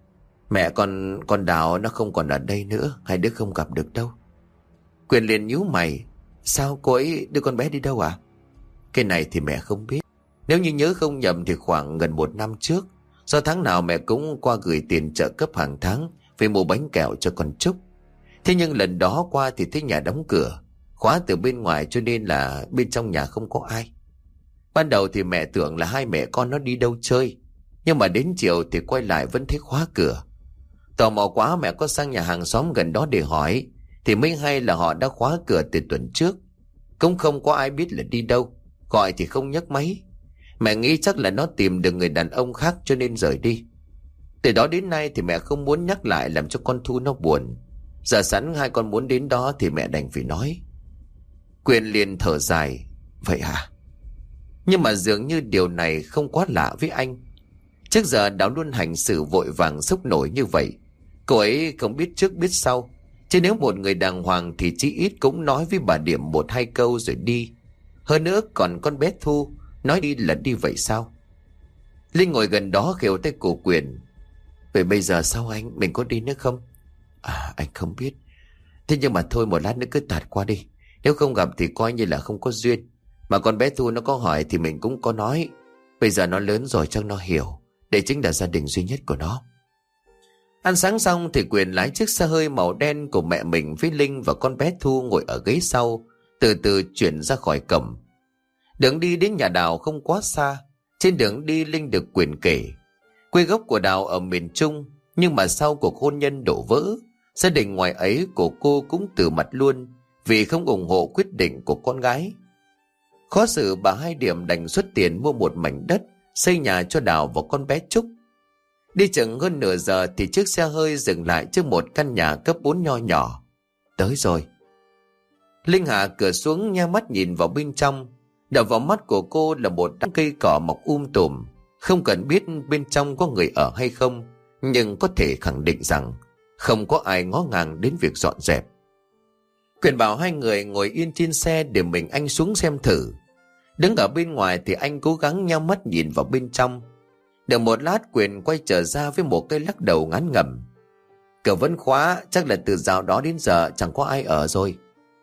mẹ con Đào nó không còn ở đây nữa, hai đứa không gặp được đâu. Quyền liền nhíu mày: sao, cô ấy đưa con bé đi đâu à? Cái này thì mẹ không biết. Nếu như nhớ không nhầm thì khoảng gần 1 năm trước, do tháng nào mẹ cũng qua gửi tiền trợ cấp hàng tháng về mua bánh kẹo cho con Trúc. Thế nhưng lần đó qua thì thấy nhà đóng cửa, khóa từ bên ngoài, cho nên là bên trong nhà không có ai. Ban đầu thì mẹ tưởng là hai mẹ con nó đi đâu chơi, nhưng mà đến chiều thì quay lại vẫn thấy khóa cửa. Tò mò quá mẹ có sang nhà hàng xóm gần đó để hỏi, thì mới hay là họ đã khóa cửa từ tuần trước. Cũng không có ai biết là đi đâu, gọi thì không nhấc máy. Mẹ nghĩ chắc là nó tìm được người đàn ông khác cho nên rời đi. Từ đó đến nay thì mẹ không muốn nhắc lại làm cho con Thu nó buồn. Giờ sẵn hai con muốn đến đó thì mẹ đành phải nói. Quyền liền thở dài: vậy hả? Nhưng mà dường như điều này không quá lạ với anh. Trước giờ Đào luôn hành xử vội vàng sốc nổi như vậy. Cô ấy không biết trước biết sau, chứ nếu một người đàng hoàng thì chí ít cũng nói với bà Điểm 1-2 câu rồi đi. Hơn nữa còn con bé Thu, nói đi là đi vậy sao? Linh ngồi gần đó khều tay cổ Quyền: vậy bây giờ sao anh, mình có đi nữa không? À anh không biết. Thế nhưng mà thôi, một lát nữa cứ tạt qua đi. Nếu không gặp thì coi như là không có duyên. Mà con bé Thu nó có hỏi thì mình cũng có nói. Bây giờ nó lớn rồi chắc nó hiểu. Đây chính là gia đình duy nhất của nó. Ăn sáng xong thì Quyền lái chiếc xe hơi màu đen của mẹ mình với Linh và con bé Thu ngồi ở ghế sau, từ từ chuyển ra khỏi cổng. Đường đi đến nhà Đào không quá xa. Trên đường đi Linh được Quyền kể quê gốc của Đào ở miền Trung, nhưng mà sau cuộc hôn nhân đổ vỡ, gia đình ngoài ấy của cô cũng từ mặt luôn vì không ủng hộ quyết định của con gái. Khó xử bà Hai Điểm đành xuất tiền mua một mảnh đất xây nhà cho Đào và con bé Trúc. Đi chừng hơn nửa giờ thì chiếc xe hơi dừng lại trước một căn nhà cấp 4 nho nhỏ. Tới rồi. Linh hạ cửa xuống nheo mắt nhìn vào bên trong. Đập vào mắt của cô là một đám cây cỏ mọc tùm. Không cần biết bên trong có người ở hay không, nhưng có thể khẳng định rằng không có ai ngó ngàng đến việc dọn dẹp. Quyền bảo hai người ngồi yên trên xe để mình anh xuống xem thử. Đứng ở bên ngoài thì anh cố gắng nheo mắt nhìn vào bên trong. Được một lát Quyền quay trở ra với một cái lắc đầu ngán ngẩm: cửa vẫn khóa, chắc là từ dạo đó đến giờ chẳng có ai ở rồi.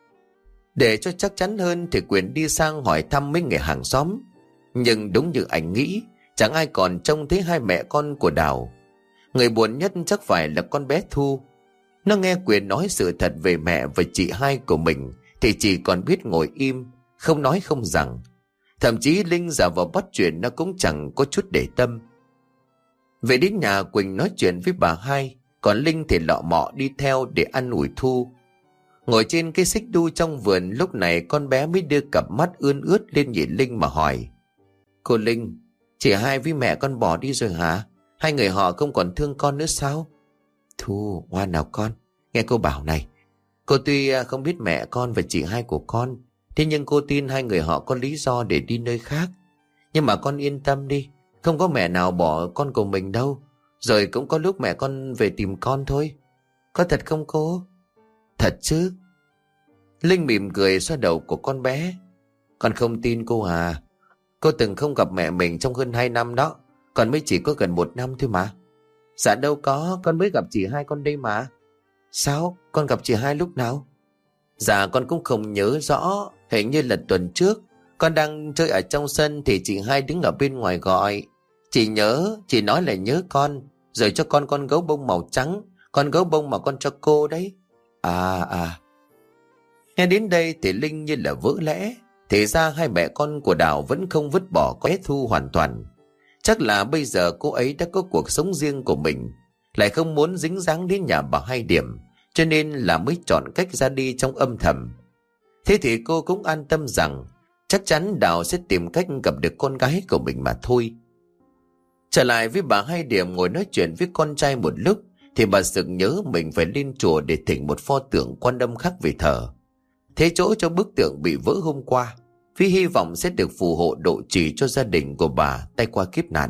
Để cho chắc chắn hơn thì Quyền đi sang hỏi thăm mấy người hàng xóm. Nhưng đúng như anh nghĩ, chẳng ai còn trông thấy hai mẹ con của Đào. Người buồn nhất chắc phải là con bé Thu. Nó nghe Quyền nói sự thật về mẹ và chị hai của mình thì chỉ còn biết ngồi im, không nói không rằng. Thậm chí Linh giả vờ bắt chuyện nó cũng chẳng có chút để tâm. Về đến nhà, Quỳnh nói chuyện với bà Hai, còn Linh thì lọ mọ đi theo để ăn ủi Thu. Ngồi trên cái xích đu trong vườn, lúc này con bé mới đưa cặp mắt ươn ướt lên nhìn Linh mà hỏi: Cô Linh, chị hai với mẹ con bỏ đi rồi hả? Hai người họ không còn thương con nữa sao? Thu, ngoan nào con, nghe cô bảo này. Cô tuy không biết mẹ con và chị hai của con, thế nhưng cô tin hai người họ có lý do để đi nơi khác. Nhưng mà con yên tâm đi, không có mẹ nào bỏ con của mình đâu. Rồi cũng có lúc mẹ con về tìm con thôi. Có thật không cô? Thật chứ? Linh mỉm cười xoa đầu của con bé. Con không tin cô à? Cô từng không gặp mẹ mình trong hơn 2 năm đó. Còn mới chỉ có gần 1 năm thôi mà. Dạ đâu có, con mới gặp chị hai con đây mà. Sao? Con gặp chị hai lúc nào? Dạ con cũng không nhớ rõ. Hình như là tuần trước, con đang chơi ở trong sân thì chị hai đứng ở bên ngoài gọi. Chị nhớ, chị nói là nhớ con, rồi cho con gấu bông màu trắng. Con gấu bông mà con cho cô đấy. À. Nghe đến đây thì Linh như là vỡ lẽ. Thì ra hai mẹ con của Đào vẫn không vứt bỏ con bé Thu hoàn toàn. Chắc là bây giờ cô ấy đã có cuộc sống riêng của mình, lại không muốn dính dáng đến nhà bà Hai Điểm, cho nên là mới chọn cách ra đi trong âm thầm. Thế thì cô cũng an tâm rằng chắc chắn Đào sẽ tìm cách gặp được con gái của mình mà thôi. Trở lại với bà Hai Điểm ngồi nói chuyện với con trai một lúc, thì bà sực nhớ mình phải lên chùa để thỉnh một pho tượng Quan Âm khác về thờ. Thế chỗ cho bức tượng bị vỡ hôm qua, vì hy vọng sẽ được phù hộ độ trì cho gia đình của bà tay qua kiếp nạn.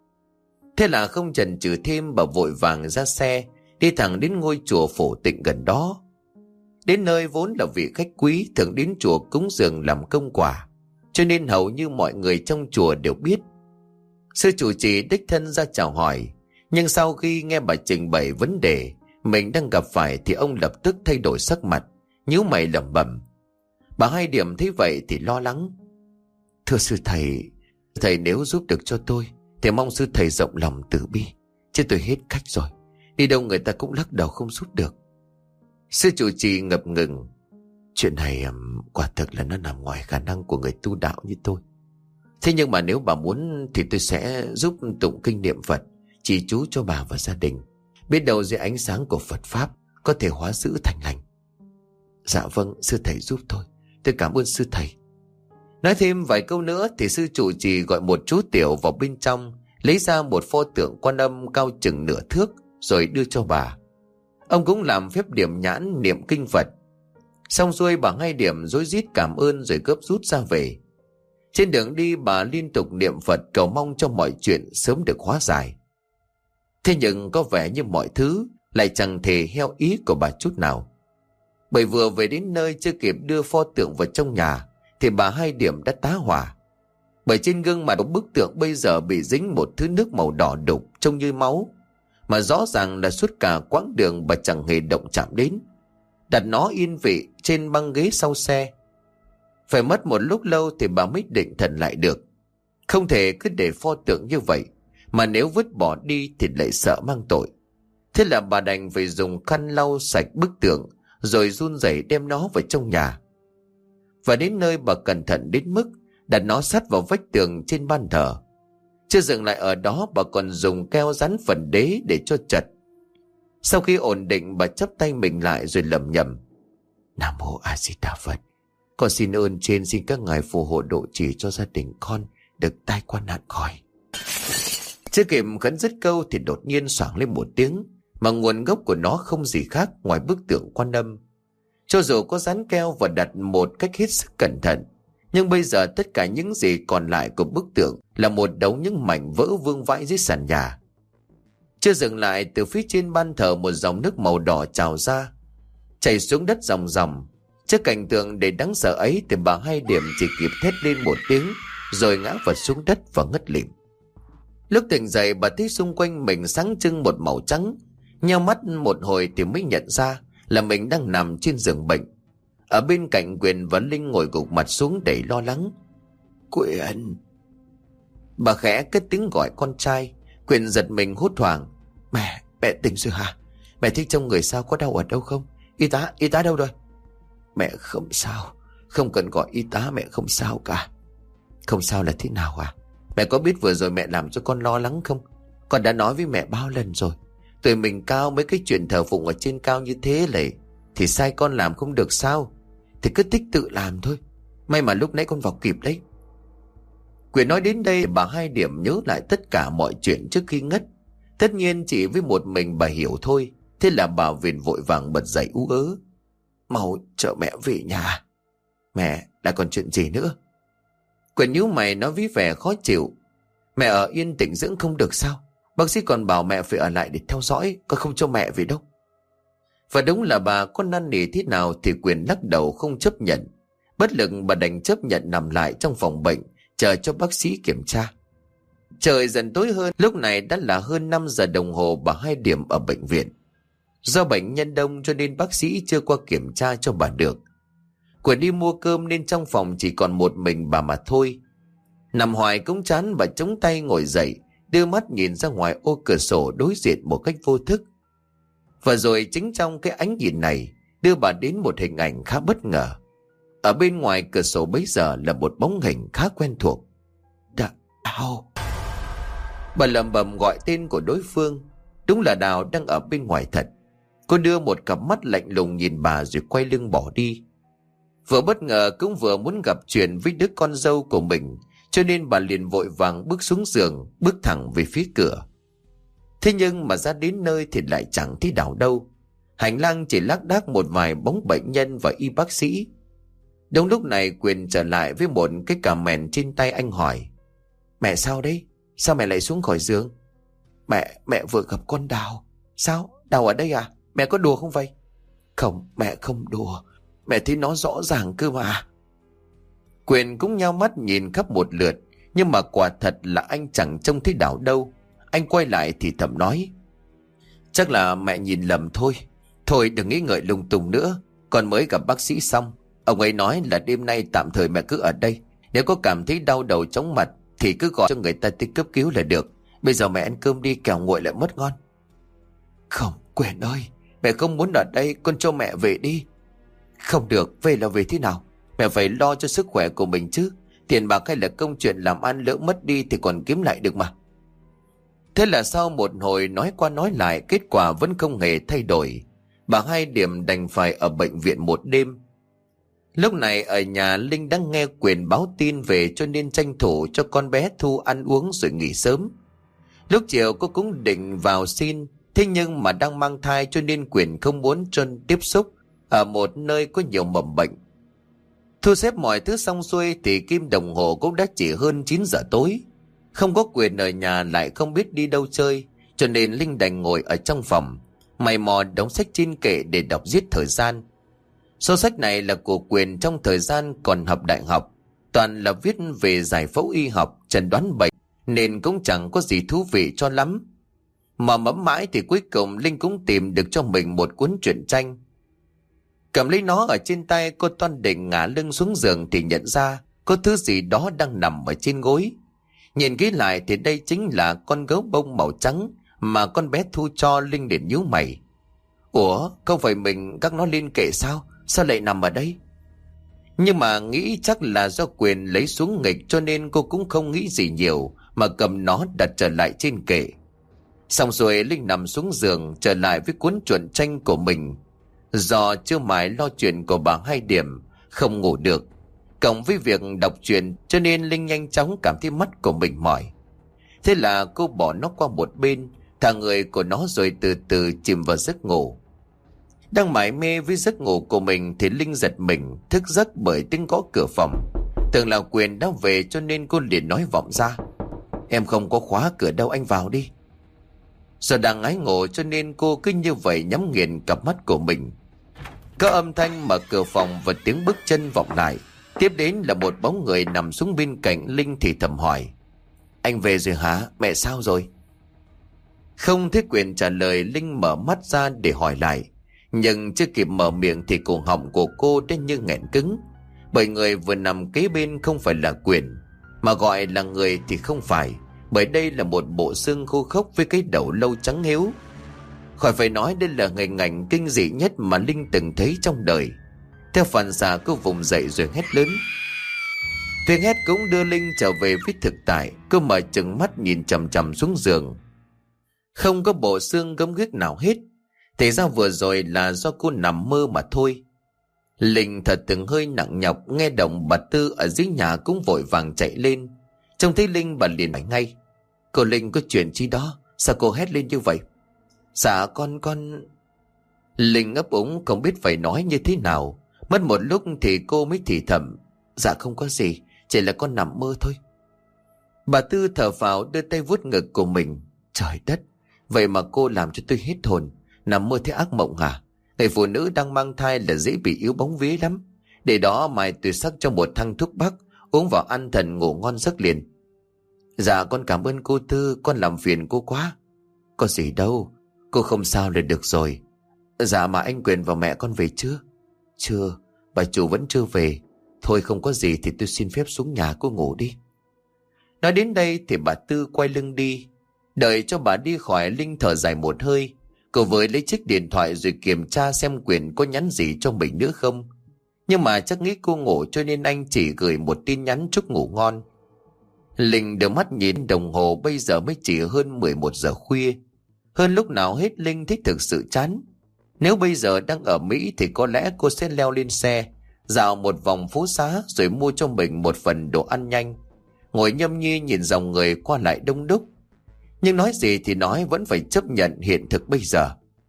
Thế là không chần chừ thêm, bà vội vàng ra xe đi thẳng đến ngôi chùa Phổ Tịnh gần đó. Đến nơi vốn là vị khách quý thường đến chùa cúng dường làm công quả, cho nên hầu như mọi người trong chùa đều biết. Sư trụ trì đích thân ra chào hỏi, nhưng sau khi nghe bà trình bày vấn đề mình đang gặp phải thì ông lập tức thay đổi sắc mặt, nhíu mày lẩm bẩm. Bà Hai Điểm thấy vậy thì lo lắng. Thưa sư thầy nếu giúp được cho tôi thì mong sư thầy rộng lòng từ bi, chứ tôi hết cách rồi, đi đâu người ta cũng lắc đầu không giúp được. Sư trụ trì ngập ngừng. Chuyện này quả thực là nó nằm ngoài khả năng của người tu đạo như tôi. Thế nhưng mà nếu bà muốn thì tôi sẽ giúp tụng kinh niệm Phật, chỉ chú cho bà và gia đình. Biết đâu dưới ánh sáng của Phật Pháp có thể hóa dữ thành lành. Dạ vâng, sư thầy giúp tôi cảm ơn sư thầy. Nói thêm vài câu nữa thì sư trụ trì gọi một chú tiểu vào bên trong, lấy ra một pho tượng Quan Âm cao chừng nửa thước rồi đưa cho bà. Ông cũng làm phép điểm nhãn niệm kinh Phật. Xong xuôi bà Hai Điểm rối rít cảm ơn rồi gấp rút ra về. Trên đường đi bà liên tục niệm Phật cầu mong cho mọi chuyện sớm được hóa giải. Thế nhưng có vẻ như mọi thứ lại chẳng thể theo ý của bà chút nào. Bởi vừa về đến nơi chưa kịp đưa pho tượng vào trong nhà thì bà Hai Điểm đã tá hỏa. Bởi trên gương mặt của bức tượng bây giờ bị dính một thứ nước màu đỏ đục trông như máu, mà rõ ràng là suốt cả quãng đường bà chẳng hề động chạm đến, đặt nó yên vị trên băng ghế sau xe. Phải mất một lúc lâu thì bà mới định thần lại được. Không thể cứ để pho tượng như vậy, mà nếu vứt bỏ đi thì lại sợ mang tội. Thế là bà đành phải dùng khăn lau sạch bức tượng, rồi run rẩy đem nó vào trong nhà. Và đến nơi bà cẩn thận đến mức đặt nó sát vào vách tường trên ban thờ. Chưa dừng lại ở đó, bà còn dùng keo dán phần đế để cho chật. Sau khi ổn định, bà chắp tay mình lại rồi lẩm nhẩm: Nam mô A Di Đà Phật. Con xin ơn trên, xin các ngài phù hộ độ trì cho gia đình con được tai qua nạn khỏi. Chưa kịp khấn dứt câu thì đột nhiên xoảng lên một tiếng, mà nguồn gốc của nó không gì khác ngoài bức tượng Quan Âm. Cho dù có dán keo và đặt một cách hết sức cẩn thận, nhưng bây giờ tất cả những gì còn lại của bức tượng là một đống những mảnh vỡ vương vãi dưới sàn nhà. Chưa dừng lại, từ phía trên ban thờ một dòng nước màu đỏ trào ra, chảy xuống đất ròng ròng. Trước cảnh tượng đầy đáng sợ ấy thì bà Hai Điểm chỉ kịp thét lên một tiếng rồi ngã vật xuống đất và ngất lịm. Lúc tỉnh dậy, bà thấy xung quanh mình sáng trưng một màu trắng. Nheo mắt một hồi thì mới nhận ra là mình đang nằm trên giường bệnh. Ở bên cạnh Quyền và Linh ngồi gục mặt xuống đầy lo lắng. Quyền! Bà khẽ cất tiếng gọi con trai. Quyền giật mình hốt hoảng. Mẹ tỉnh rồi hả? Mẹ thấy trong người sao, có đau ở đâu không? Y tá đâu rồi? Mẹ không sao. Không cần gọi y tá, mẹ không sao cả. Không sao là thế nào à? Mẹ có biết vừa rồi mẹ làm cho con lo lắng không? Con đã nói với mẹ bao lần rồi. Tuổi mình cao, mấy cái chuyện thờ phụng ở trên cao như thế này Thì sai con làm không được sao? Thì cứ thích tự làm thôi. May mà lúc nãy con vào kịp đấy. Quyền nói đến đây bà Hai Điểm nhớ lại tất cả mọi chuyện trước khi ngất. Tất nhiên chỉ với một mình bà hiểu thôi. Thế là bà Viền vội vàng bật dậy ú ớ. Mau chở mẹ về nhà. Mẹ, đã còn chuyện gì nữa? Quyền nhíu mày nói với vẻ khó chịu. Mẹ ở yên tĩnh dưỡng không được sao? Bác sĩ còn bảo mẹ phải ở lại để theo dõi, con không cho mẹ về đâu. Và đúng là bà có năn nỉ thế nào thì Quyền lắc đầu không chấp nhận. Bất lực bà đành chấp nhận nằm lại trong phòng bệnh, chờ cho bác sĩ kiểm tra. Trời dần tối hơn, lúc này đã là hơn 5 giờ đồng hồ bà Hai Điểm ở bệnh viện. Do bệnh nhân đông cho nên bác sĩ chưa qua kiểm tra cho bà được. Quyền đi mua cơm nên trong phòng chỉ còn một mình bà mà thôi. Nằm hoài cũng chán, bà chống tay ngồi dậy, đưa mắt nhìn ra ngoài ô cửa sổ đối diện một cách vô thức. Và rồi chính trong cái ánh nhìn này đưa bà đến một hình ảnh khá bất ngờ. Ở bên ngoài cửa sổ bấy giờ là một bóng hình khá quen thuộc. Đào. Bà lẩm bẩm gọi tên của đối phương. Đúng là Đào đang ở bên ngoài thật. Cô đưa một cặp mắt lạnh lùng nhìn bà rồi quay lưng bỏ đi. Vừa bất ngờ cũng vừa muốn gặp chuyện với đứa con dâu của mình, cho nên bà liền vội vàng bước xuống giường, bước thẳng về phía cửa. Thế nhưng mà ra đến nơi thì lại chẳng thấy Đào đâu. Hành lang chỉ lác đác một vài bóng bệnh nhân và y bác sĩ. Đúng lúc này Quyền trở lại với một cái cà mèn trên tay. Anh hỏi: Mẹ sao đấy? Sao mẹ lại xuống khỏi giường? Mẹ vừa gặp con Đào. Sao? Đào ở đây à? Mẹ có đùa không vậy? Không, mẹ không đùa. Mẹ thấy nó rõ ràng cơ mà. Quyền cũng nhao mắt nhìn khắp một lượt, nhưng mà quả thật là anh chẳng trông thấy Đào đâu. Anh quay lại thì thầm nói: Chắc là mẹ nhìn lầm thôi. Thôi đừng nghĩ ngợi lung tung nữa. Con mới gặp bác sĩ xong, ông ấy nói là đêm nay tạm thời mẹ cứ ở đây. Nếu có cảm thấy đau đầu chóng mặt thì cứ gọi cho người ta tới cấp cứu là được. Bây giờ mẹ ăn cơm đi, kẻo nguội lại mất ngon. Không, Quyền ơi, mẹ không muốn ở đây, con cho mẹ về đi. Không được, về là về thế nào? Mẹ phải lo cho sức khỏe của mình chứ. Tiền bạc hay là công chuyện làm ăn lỡ mất đi thì còn kiếm lại được mà. Thế là sau một hồi nói qua nói lại, kết quả vẫn không hề thay đổi. Bà Hai Điểm đành phải ở bệnh viện một đêm. Lúc này ở nhà Linh đang nghe Quyền báo tin về, cho nên tranh thủ cho con bé Thu ăn uống rồi nghỉ sớm. Lúc chiều cô cũng định vào xin, thế nhưng mà đang mang thai cho nên Quyền không muốn cho tiếp xúc ở một nơi có nhiều mầm bệnh. Thu xếp mọi thứ xong xuôi thì kim đồng hồ cũng đã chỉ hơn 9 giờ tối. Không có Quyền ở nhà lại không biết đi đâu chơi, cho nên Linh đành ngồi ở trong phòng mày mò đống sách trên kệ để đọc giết thời gian. Số sách này là của Quyền trong thời gian còn học đại học, toàn là viết về giải phẫu y học, chẩn đoán bệnh, nên cũng chẳng có gì thú vị cho lắm. Mà mẫm mãi thì cuối cùng Linh cũng tìm được cho mình một cuốn truyện tranh. Cầm lấy nó ở trên tay, cô toan định ngả lưng xuống giường thì nhận ra có thứ gì đó đang nằm ở trên gối. Nhìn kỹ lại thì đây chính là con gấu bông màu trắng mà con bé Thu cho. Linh liền nhíu mày. Ủa, không phải mình gác nó lên kệ sao? Sao lại nằm ở đây? Nhưng mà nghĩ chắc là do Quyền lấy xuống nghịch, cho nên cô cũng không nghĩ gì nhiều mà cầm nó đặt trở lại trên kệ. Xong rồi Linh nằm xuống giường trở lại với cuốn truyện tranh của mình. Do chưa mãi lo chuyện của bà Hai Điểm, không ngủ được, cộng với việc đọc truyện cho nên Linh nhanh chóng cảm thấy mắt của mình mỏi. Thế là cô bỏ nó qua một bên, thả người của nó rồi từ từ chìm vào giấc ngủ. Đang mải mê với giấc ngủ của mình thì Linh giật mình thức giấc bởi tiếng gõ cửa phòng. Tưởng là Quyền đã về cho nên cô liền nói vọng ra: Em không có khóa cửa đâu, anh vào đi. Do đang ái ngộ cho nên cô cứ như vậy nhắm nghiền cặp mắt của mình. Có âm thanh mở cửa phòng và tiếng bước chân vọng lại. Tiếp đến là một bóng người nằm xuống bên cạnh Linh thì thầm hỏi: Anh về rồi hả? Mẹ sao rồi? Không thấy Quyền trả lời, Linh mở mắt ra để hỏi lại. Nhưng chưa kịp mở miệng thì cổ họng của cô đã như nghẹn cứng. Bởi người vừa nằm kế bên không phải là Quyền, mà gọi là người thì không phải, bởi đây là một bộ xương khô khốc với cái đầu lâu trắng hiếu. Khỏi phải nói đây là hình ảnh kinh dị nhất mà Linh từng thấy trong đời. Theo phản xạ cô vùng dậy rồi hét lớn. Tiếng hét cũng đưa Linh trở về với thực tại. Cô mở trừng mắt nhìn chằm chằm xuống giường. Không có bộ xương gớm ghiếc nào hết. Thì ra vừa rồi là do cô nằm mơ mà thôi. Linh thật từng hơi nặng nhọc, nghe động bà Tư ở dưới nhà cũng vội vàng chạy lên. Trông thấy Linh bà liền hỏi ngay: Cô Linh có chuyện chi đó? Sao cô hét lên như vậy? Dạ con... Linh ấp úng không biết phải nói như thế nào. Mất một lúc thì cô mới thì thầm: Dạ không có gì, chỉ là con nằm mơ thôi. Bà Tư thở phào đưa tay vuốt ngực của mình. Trời đất, vậy mà cô làm cho tôi hết hồn. Nằm mơ thấy ác mộng hả? Người phụ nữ đang mang thai là dễ bị yếu bóng vía lắm. Để đó mai tôi sắc cho một thang thuốc bắc, uống vào ăn thần ngủ ngon giấc liền. Dạ con cảm ơn cô Tư, con làm phiền cô quá. Có gì đâu, cô không sao là được rồi. Dạ mà anh Quyền và mẹ con về chưa? Chưa, bà chủ vẫn chưa về. Thôi không có gì thì tôi xin phép xuống nhà cô ngủ đi. Nói đến đây thì bà Tư quay lưng đi. Đợi cho bà đi khỏi, Linh thở dài một hơi. Cô với lấy chiếc điện thoại rồi kiểm tra xem Quyền có nhắn gì cho mình nữa không. Nhưng mà chắc nghĩ cô ngủ cho nên anh chỉ gửi một tin nhắn chúc ngủ ngon. Linh đưa mắt nhìn đồng hồ, bây giờ mới chỉ hơn 11 giờ khuya. Hơn lúc nào hết Linh thích thực sự chán. Nếu bây giờ đang ở Mỹ thì có lẽ cô sẽ leo lên xe, dạo một vòng phố xá rồi mua cho mình một phần đồ ăn nhanh, ngồi nhâm nhi nhìn dòng người qua lại đông đúc. Nhưng nói gì thì nói, vẫn phải chấp nhận hiện thực bây giờ.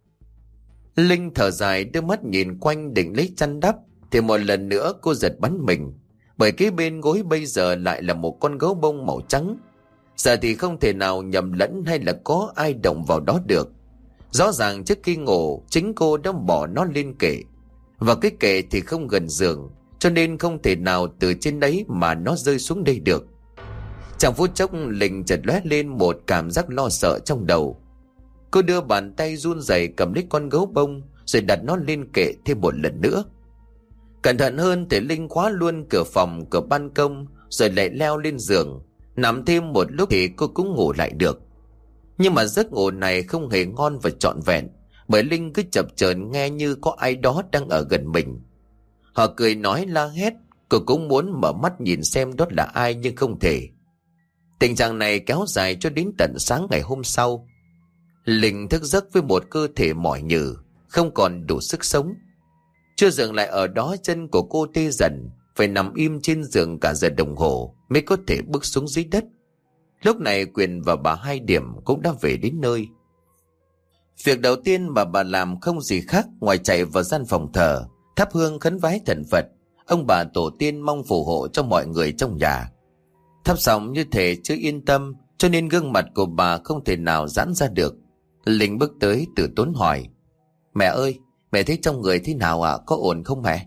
Linh thở dài đưa mắt nhìn quanh định lấy chăn đắp thì một lần nữa cô giật bắn mình, bởi cái bên gối bây giờ lại là một con gấu bông màu trắng. Giờ thì không thể nào nhầm lẫn hay là có ai động vào đó được. Rõ ràng trước khi ngủ chính cô đã bỏ nó lên kệ, và cái kệ thì không gần giường, cho nên không thể nào từ trên đấy mà nó rơi xuống đây được. Trong phút chốc Linh chợt lóe lên một cảm giác lo sợ trong đầu. Cô đưa bàn tay run rẩy cầm lấy con gấu bông rồi đặt nó lên kệ thêm một lần nữa. Cẩn thận hơn thì Linh khóa luôn cửa phòng, cửa ban công, rồi lại leo lên giường. Nằm thêm một lúc thì cô cũng ngủ lại được. Nhưng mà giấc ngủ này không hề ngon và trọn vẹn, bởi Linh cứ chập chờn nghe như có ai đó đang ở gần mình. Họ cười nói la hét, cô cũng muốn mở mắt nhìn xem đó là ai nhưng không thể. Tình trạng này kéo dài cho đến tận sáng ngày hôm sau. Linh thức giấc với một cơ thể mỏi nhừ, không còn đủ sức sống. Chưa dừng lại ở đó, chân của cô tê dần, phải nằm im trên giường cả giờ đồng hồ mới có thể bước xuống dưới đất. Lúc này Quyền và bà Hai Điểm cũng đã về đến nơi. Việc đầu tiên mà bà làm không gì khác ngoài chạy vào gian phòng thờ, thắp hương khấn vái thần Phật, ông bà tổ tiên mong phù hộ cho mọi người trong nhà. Thắp xong như thể chưa yên tâm, cho nên gương mặt của bà không thể nào giãn ra được. Linh bước tới từ tốn hỏi: Mẹ ơi, mẹ thấy trong người thế nào ạ? Có ổn không mẹ?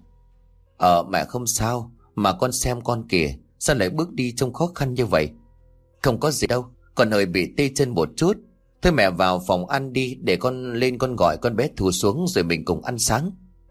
Mẹ không sao, mà con xem con kìa, sao lại bước đi trông khó khăn như vậy? Không có gì đâu, con hơi bị tê chân một chút. Thôi mẹ vào phòng ăn đi, để con lên con gọi con bé Thu xuống rồi mình cùng ăn sáng.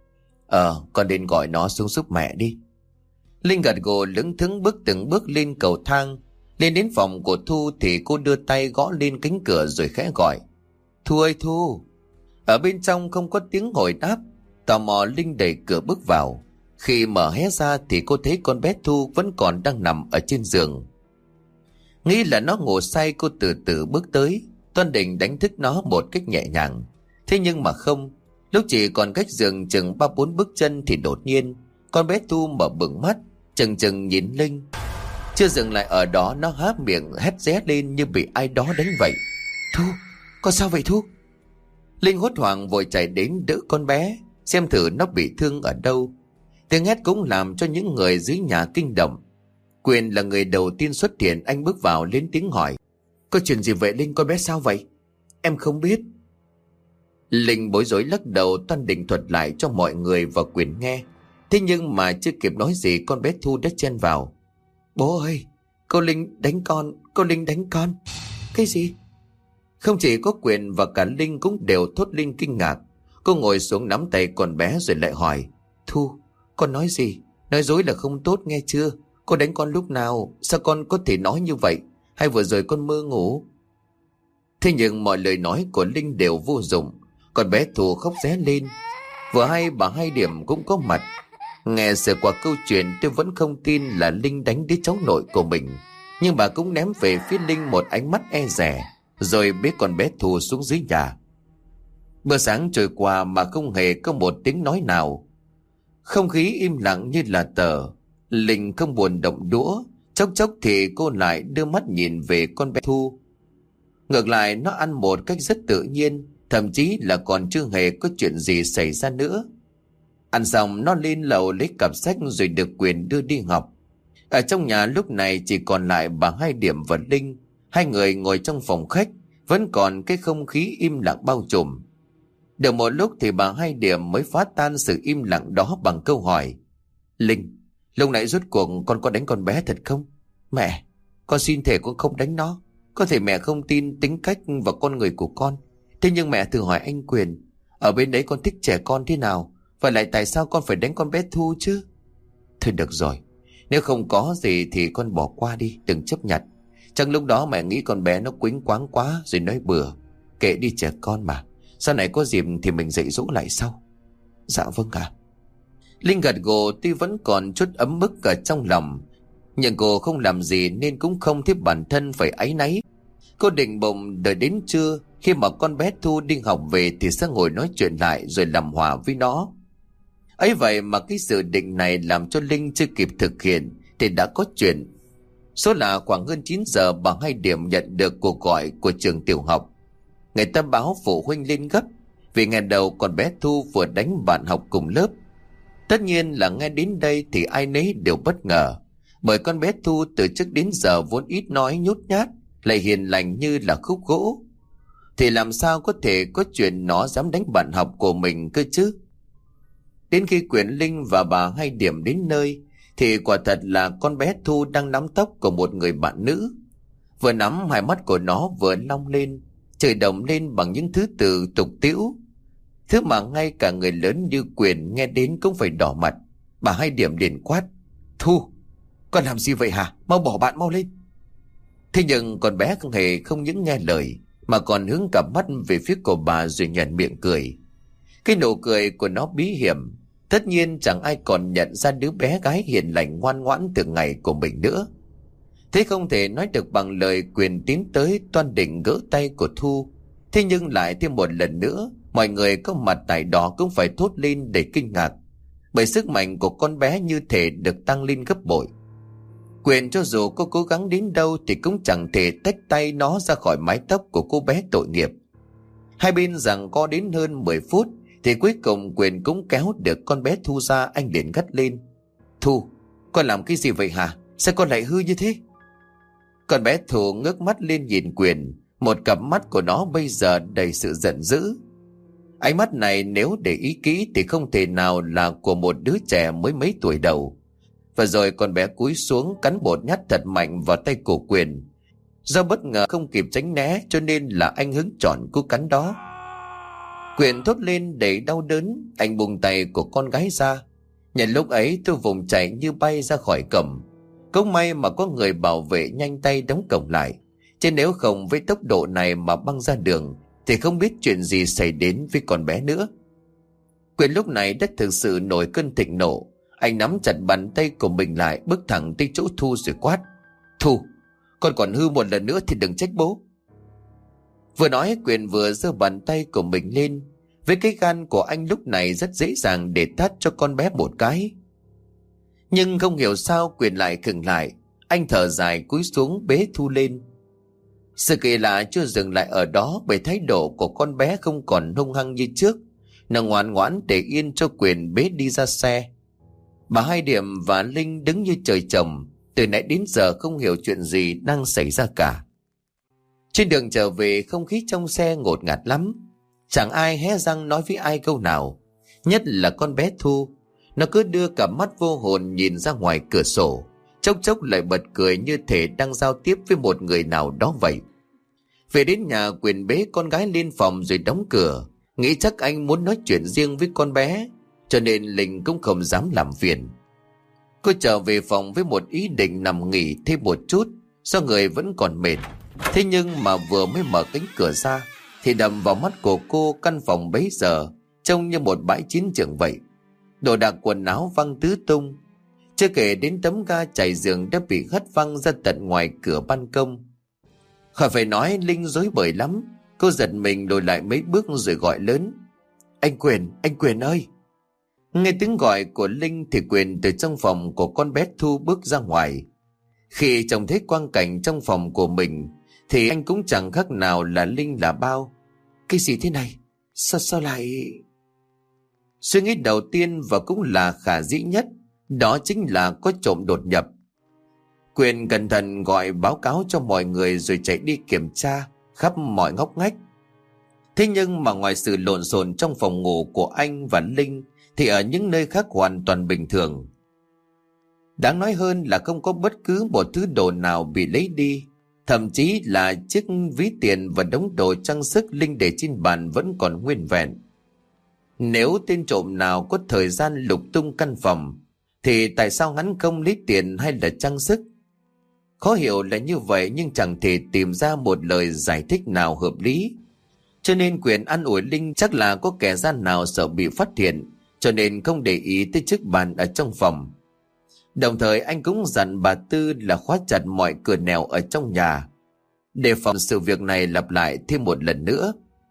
Con đến gọi nó xuống giúp mẹ đi. Linh gật gù lững thững bước từng bước lên cầu thang. Lên đến phòng của Thu thì cô đưa tay gõ lên cánh cửa rồi khẽ gọi: Thu ơi Thu. Ở bên trong không có tiếng hồi đáp. Tò mò Linh đẩy cửa bước vào. Khi mở hé ra thì cô thấy con bé Thu vẫn còn đang nằm ở trên giường. Nghĩ là nó ngủ say, cô từ từ bước tới, toan định đánh thức nó một cách nhẹ nhàng. Thế nhưng mà không. Lúc chỉ còn cách giường chừng 3-4 bước chân thì đột nhiên con bé Thu mở bừng mắt, chừng chừng nhìn Linh. Chưa dừng lại ở đó, nó há miệng hét ré lên như bị ai đó đánh vậy. Thu, con sao vậy Thu? Linh hốt hoảng vội chạy đến đỡ con bé, xem thử nó bị thương ở đâu. Tiếng hét cũng làm cho những người dưới nhà kinh động. Quyền là người đầu tiên xuất hiện, anh bước vào lên tiếng hỏi: Có chuyện gì vậy Linh, con bé sao vậy? Em không biết. Linh bối rối lắc đầu, toan định thuật lại cho mọi người và Quyền nghe. Thế nhưng mà chưa kịp nói gì, con bé Thu đã chen vào: Bố ơi, cô Linh đánh con, cô Linh đánh con. Cái gì? Không chỉ có Quyền và cả Linh cũng đều thốt lên kinh ngạc. Cô ngồi xuống nắm tay con bé rồi lại hỏi: Thu, con nói gì? Nói dối là không tốt nghe chưa? Cô đánh con lúc nào? Sao con có thể nói như vậy? Hay vừa rồi con mơ ngủ? Thế nhưng mọi lời nói của Linh đều vô dụng. Con bé Thu khóc ré lên. Vừa hay bà Hai Điểm cũng có mặt. Nghe sơ qua câu chuyện, tôi vẫn không tin là Linh đánh đứa cháu nội của mình. Nhưng bà cũng ném về phía Linh một ánh mắt e dè, rồi bế con bé Thu xuống dưới nhà. Bữa sáng trôi qua mà không hề có một tiếng nói nào. Không khí im lặng như là tờ. Linh không buồn động đũa. Chốc chốc thì cô lại đưa mắt nhìn về con bé Thu. Ngược lại nó ăn một cách rất tự nhiên, thậm chí là còn chưa hề có chuyện gì xảy ra nữa. Ăn xong nó lên lầu lấy cặp sách rồi được Quyền đưa đi học. Ở trong nhà lúc này chỉ còn lại bà Hai Điểm và Linh. Hai người ngồi trong phòng khách, vẫn còn cái không khí im lặng bao trùm. Được một lúc thì bà Hai Điểm mới phá tan sự im lặng đó bằng câu hỏi. Linh, lúc nãy rốt cuộc con có đánh con bé thật không? Mẹ, con xin thề con không đánh nó. Có thể mẹ không tin tính cách và con người của con. Thế nhưng mẹ thử hỏi anh Quyền, ở bên đấy con thích trẻ con thế nào? Và lại tại sao con phải đánh con bé Thu chứ? Thôi được rồi, nếu không có gì thì con bỏ qua đi, đừng chấp nhận. Chẳng lúc đó mẹ nghĩ con bé nó quýnh quáng quá rồi nói bừa. Kệ đi, trẻ con mà. Sau này có dịp thì mình dạy dỗ lại sau. Dạ vâng ạ. Linh gật gù, tuy vẫn còn chút ấm ức ở trong lòng, nhưng cô không làm gì nên cũng không thấy bản thân phải áy náy. Cô định bụng đợi đến trưa, khi mà con bé Thu đi học về thì sẽ ngồi nói chuyện lại rồi làm hòa với nó. Ấy vậy mà cái dự định này làm cho Linh chưa kịp thực hiện thì đã có chuyện. Số là khoảng hơn 9 giờ bà Hai Điểm nhận được cuộc gọi của trường tiểu học. Người ta báo phụ huynh lên gấp vì ngày đầu con bé Thu vừa đánh bạn học cùng lớp. Tất nhiên là nghe đến đây thì ai nấy đều bất ngờ, bởi con bé Thu từ trước đến giờ vốn ít nói nhút nhát, lại hiền lành như là khúc gỗ. Thì làm sao có thể có chuyện nó dám đánh bạn học của mình cơ chứ? Đến khi Quyền, Linh và bà Hai Điểm đến nơi thì quả thật là con bé Thu đang nắm tóc của một người bạn nữ. Vừa nắm, hai mắt của nó vừa long lên, chửi đồng lên bằng những thứ từ tục tĩu, thứ mà ngay cả người lớn như Quyền nghe đến cũng phải đỏ mặt. Bà Hai Điểm liền quát: Thu, con làm gì vậy hả? Mau bỏ bạn mau lên. Thế nhưng con bé không những nghe lời mà còn hướng cặp mắt về phía của bà rồi nhoẻn miệng cười. Cái nụ cười của nó bí hiểm. Tất nhiên chẳng ai còn nhận ra đứa bé gái hiền lành ngoan ngoãn từ ngày của mình nữa. Thế không thể nói được bằng lời, Quyền tiến tới toan định gỡ tay của Thu. Thế nhưng lại thêm một lần nữa, mọi người có mặt tại đó cũng phải thốt lên để kinh ngạc, bởi sức mạnh của con bé như thể được tăng lên gấp bội. Quyền cho dù có cố gắng đến đâu thì cũng chẳng thể tách tay nó ra khỏi mái tóc của cô bé tội nghiệp. Hai bên giằng co đến hơn 10 phút thì cuối cùng Quyền cũng kéo được con bé Thu ra. Anh liền gắt lên: Thu, con làm cái gì vậy hả? Sao con lại hư như thế? Con bé Thu ngước mắt lên nhìn Quyền, một cặp mắt của nó bây giờ đầy sự giận dữ. Ánh mắt này nếu để ý kỹ thì không thể nào là của một đứa trẻ mới mấy tuổi đầu. Và rồi con bé cúi xuống cắn một nhát thật mạnh vào tay của Quyền. Do bất ngờ không kịp tránh né cho nên là anh hứng chọn cú cắn đó. Quyền thốt lên đầy đau đớn. Anh buông tay của con gái ra. Nhân lúc ấy tôi vùng chạy như bay ra khỏi cổng. Cũng may mà có người bảo vệ nhanh tay đóng cổng lại, chứ nếu không với tốc độ này mà băng ra đường thì không biết chuyện gì xảy đến với con bé nữa. Quyền lúc này đã thực sự nổi cơn thịnh nộ. Anh nắm chặt bàn tay của mình lại, bước thẳng tới chỗ Thu rồi quát: Thu, con còn hư một lần nữa thì đừng trách bố. Vừa nói Quyền vừa giơ bàn tay của mình lên. Với cái gan của anh lúc này rất dễ dàng để tát cho con bé một cái. Nhưng không hiểu sao Quyền lại khựng lại. Anh thở dài cúi xuống bế Thu lên. Sự kỳ lạ chưa dừng lại ở đó, bởi thái độ của con bé không còn hung hăng như trước. Nó ngoan ngoãn để yên cho Quyền bế đi ra xe. Bà Hai Điểm và Linh đứng như trời trồng, từ nãy đến giờ không hiểu chuyện gì đang xảy ra cả. Trên đường trở về, không khí trong xe ngột ngạt lắm. Chẳng ai hé răng nói với ai câu nào, nhất là con bé Thu. Nó cứ đưa cặp mắt vô hồn nhìn ra ngoài cửa sổ, chốc chốc lại bật cười như thể đang giao tiếp với một người nào đó vậy. Về đến nhà, Quyền bế con gái lên phòng rồi đóng cửa, nghĩ chắc anh muốn nói chuyện riêng với con bé, cho nên Linh cũng không dám làm phiền. Cô trở về phòng với một ý định nằm nghỉ thêm một chút, do người vẫn còn mệt. Thế nhưng mà vừa mới mở cánh cửa ra thì đập vào mắt của cô căn phòng bấy giờ trông như một bãi chiến trường vậy. Đồ đạc quần áo văng tứ tung, chưa kể đến tấm ga trải giường đã bị hất văng ra tận ngoài cửa ban công. Khỏi phải nói, Linh rối bời lắm. Cô giật mình lùi lại mấy bước rồi gọi lớn: anh Quyền ơi! Nghe tiếng gọi của Linh thì Quyền từ trong phòng của con bé Thu bước ra ngoài. Khi trông thấy quang cảnh trong phòng của mình thì anh cũng chẳng khác nào là Linh là bao. Cái gì thế này? Sao lại... Suy nghĩ đầu tiên và cũng là khả dĩ nhất, đó chính là có trộm đột nhập. Quyền cẩn thận gọi báo cáo cho mọi người rồi chạy đi kiểm tra khắp mọi ngóc ngách. Thế nhưng mà ngoài sự lộn xộn trong phòng ngủ của anh và Linh thì ở những nơi khác hoàn toàn bình thường. Đáng nói hơn là không có bất cứ một thứ đồ nào bị lấy đi. Thậm chí là chiếc ví tiền và đống đồ trang sức Linh để trên bàn vẫn còn nguyên vẹn. Nếu tên trộm nào có thời gian lục tung căn phòng thì tại sao hắn không lấy tiền hay là trang sức? Khó hiểu là như vậy nhưng chẳng thể tìm ra một lời giải thích nào hợp lý. Cho nên Quyền an ủi Linh chắc là có kẻ gian nào sợ bị phát hiện, cho nên không để ý tới chiếc bàn ở trong phòng. Đồng thời anh cũng dặn bà Tư là khóa chặt mọi cửa nẻo ở trong nhà, đề phòng sự việc này lặp lại thêm một lần nữa.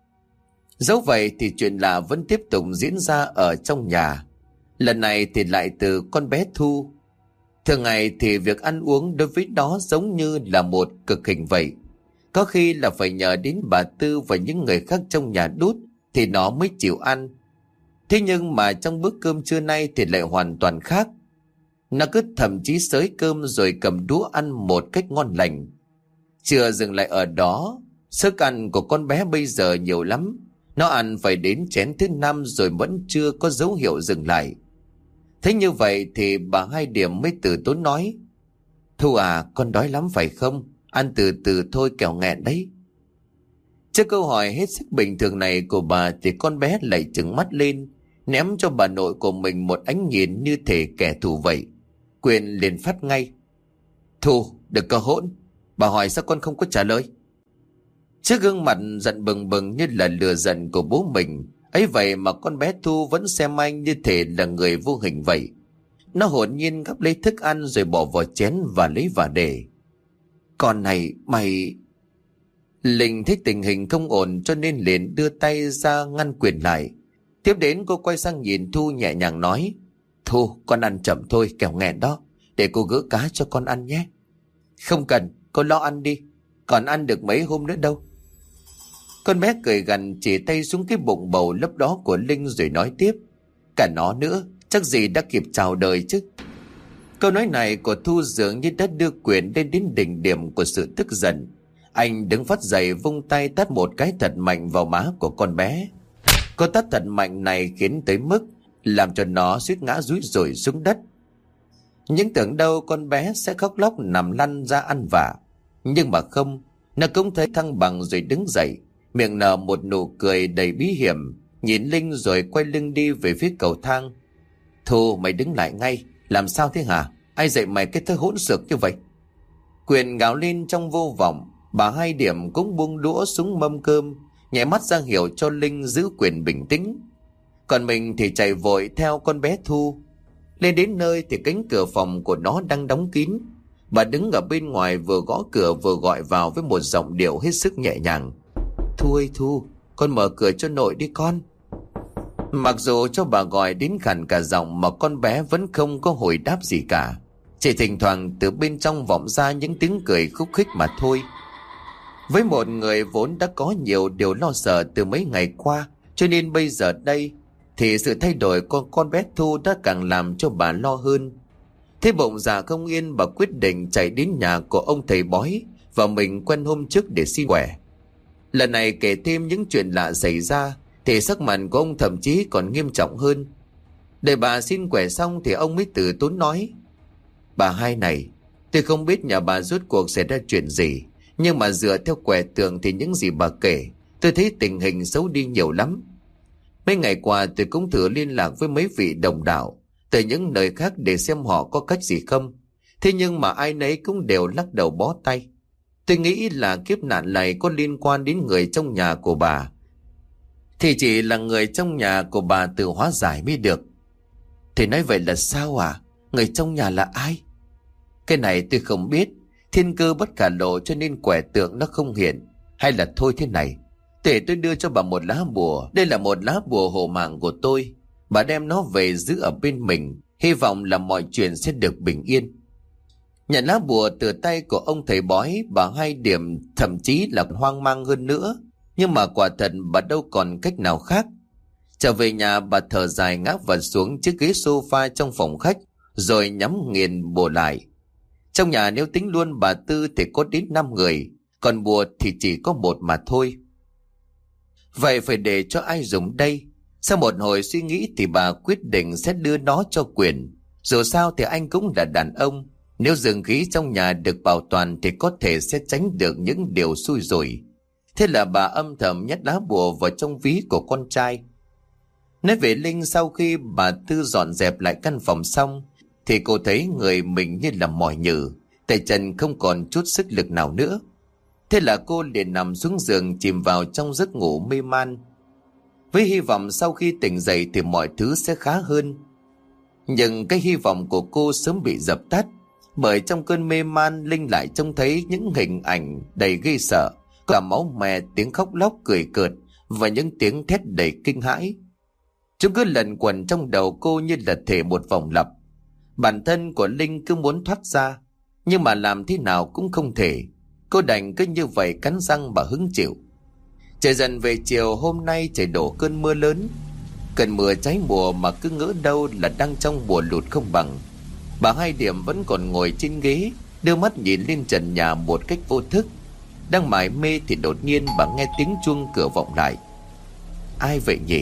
Dẫu vậy thì chuyện lạ vẫn tiếp tục diễn ra ở trong nhà. Lần này thì lại từ con bé Thu. Thường ngày thì việc ăn uống đối với nó giống như là một cực hình vậy. Có khi là phải nhờ đến bà Tư và những người khác trong nhà đút thì nó mới chịu ăn. Thế nhưng mà trong bữa cơm trưa nay thì lại hoàn toàn khác. Nó cứ thậm chí xới cơm rồi cầm đũa ăn một cách ngon lành. Chưa dừng lại ở đó, sức ăn của con bé bây giờ nhiều lắm. Nó ăn phải đến chén thứ 5 rồi vẫn chưa có dấu hiệu dừng lại. Thế như vậy thì bà Hai Điểm mới từ tốn nói: Thu à, con đói lắm phải không? Ăn từ từ thôi kẻo nghẹn đấy. Trước câu hỏi hết sức bình thường này của bà thì con bé lại trừng mắt lên, ném cho bà nội của mình một ánh nhìn như thể kẻ thù vậy. Quyền liền phát ngay: Thu, đừng có hỗn. Bà hỏi sao con không có trả lời? Trước gương mặt giận bừng bừng như là lừa giận của bố mình, ấy vậy mà con bé Thu vẫn xem anh như thể là người vô hình vậy. Nó hồn nhiên gắp lấy thức ăn rồi bỏ vào chén và lấy vào để. Con này mày... Linh thấy tình hình không ổn cho nên liền đưa tay ra ngăn Quyền lại. Tiếp đến cô quay sang nhìn Thu nhẹ nhàng nói: Thu, con ăn chậm thôi kẻo nghẹn đó. Để cô gỡ cá cho con ăn nhé. Không cần, con lo ăn đi. Còn ăn được mấy hôm nữa đâu. Con bé cười gằn chỉ tay xuống cái bụng bầu lấp đó của Linh rồi nói tiếp: Cả nó nữa, chắc gì đã kịp chào đời chứ. Câu nói này của Thu dường như đã đưa Quyền lên đến đỉnh điểm của sự tức giận. Anh đứng phát dậy vung tay tát một cái thật mạnh vào má của con bé. Con tát thật mạnh này khiến tới mức làm cho nó suýt ngã rúi rủi xuống đất. Nhưng tưởng đâu con bé sẽ khóc lóc nằm lăn ra ăn vạ. Nhưng mà không, nó cũng thấy thăng bằng rồi đứng dậy, miệng nở một nụ cười đầy bí hiểm, nhìn Linh rồi quay lưng đi về phía cầu thang. Thu, mày đứng lại ngay. Làm sao thế hả? Ai dạy mày cái thơ hỗn xược như vậy? Quyền gào lên trong vô vọng. Bà Hai Điểm cũng buông đũa xuống mâm cơm, nhảy mắt ra hiệu cho Linh giữ Quyền bình tĩnh. Còn mình thì chạy vội theo con bé Thu. Lên đến nơi thì cánh cửa phòng của nó đang đóng kín. Bà đứng ở bên ngoài vừa gõ cửa vừa gọi vào với một giọng điệu hết sức nhẹ nhàng: Thu ơi Thu, con mở cửa cho nội đi con. Mặc dù cho bà gọi đến khàn cả giọng mà con bé vẫn không có hồi đáp gì cả. Chỉ thỉnh thoảng từ bên trong vọng ra những tiếng cười khúc khích mà thôi. Với một người vốn đã có nhiều điều lo sợ từ mấy ngày qua, cho nên bây giờ đây thì sự thay đổi của con bé Thu đã càng làm cho bà lo hơn. Thế bụng dạ không yên, bà quyết định chạy đến nhà của ông thầy bói và mình quen hôm trước để xin quẻ. Lần này kể thêm những chuyện lạ xảy ra thì sắc mặt của ông thậm chí còn nghiêm trọng hơn. Để bà xin quẻ xong thì ông mới từ tốn nói: Bà Hai này, tôi không biết nhà bà rốt cuộc xảy ra chuyện gì, nhưng mà dựa theo quẻ tượng thì những gì bà kể, tôi thấy tình hình xấu đi nhiều lắm. Mấy ngày qua tôi cũng thử liên lạc với mấy vị đồng đạo từ những nơi khác để xem họ có cách gì không. Thế nhưng mà ai nấy cũng đều lắc đầu bó tay. Tôi nghĩ là kiếp nạn này có liên quan đến người trong nhà của bà, thì chỉ là người trong nhà của bà tự hóa giải mới được. Thì nói vậy là sao à? Người trong nhà là ai? Cái này tôi không biết. Thiên cơ bất khả lộ cho nên quẻ tượng nó không hiện. Hay là thôi thế này, Để tôi đưa cho bà một lá bùa. Đây là một lá bùa hộ mạng của tôi. Bà đem nó về giữ ở bên mình, hy vọng là mọi chuyện sẽ được bình yên. Nhận lá bùa từ tay của ông thầy bói, bà Hai Điểm thậm chí là hoang mang hơn nữa. Nhưng mà quả thật bà đâu còn cách nào khác. Trở về nhà, bà thở dài ngã vật xuống chiếc ghế sofa trong phòng khách, rồi nhắm nghiền bùa lại. Trong nhà nếu tính luôn bà Tư thì có đến 5 người, còn bùa thì chỉ có một mà thôi. Vậy phải để cho ai dùng đây? Sau một hồi suy nghĩ thì bà quyết định sẽ đưa nó cho Quyền. Dù sao thì anh cũng là đàn ông, nếu dương khí trong nhà được bảo toàn thì có thể sẽ tránh được những điều xui rủi. Thế là bà âm thầm nhét lá bùa vào trong ví của con trai. Nói về Linh, sau khi bà Tư dọn dẹp lại căn phòng xong thì cô thấy người mình như là mỏi nhừ, tay chân không còn chút sức lực nào nữa. Thế là cô liền nằm xuống giường chìm vào trong giấc ngủ mê man, với hy vọng sau khi tỉnh dậy thì mọi thứ sẽ khá hơn. Nhưng cái hy vọng của cô sớm bị dập tắt, bởi trong cơn mê man Linh lại trông thấy những hình ảnh đầy ghê sợ, cả máu me, tiếng khóc lóc cười cợt và những tiếng thét đầy kinh hãi. Chúng cứ lẩn quẩn trong đầu cô như là thể một vòng lặp. Bản thân của Linh cứ muốn thoát ra, nhưng mà làm thế nào cũng không thể. Cô đành cứ như vậy cắn răng và hứng chịu. Trời dần về chiều hôm nay trời đổ cơn mưa lớn. Cơn mưa trái mùa mà cứ ngỡ đâu là đang trong mùa lụt không bằng. Bà Hai Điểm vẫn còn ngồi trên ghế, đưa mắt nhìn lên trần nhà một cách vô thức. Đang mải mê thì đột nhiên bà nghe tiếng chuông cửa vọng lại. Ai vậy nhỉ?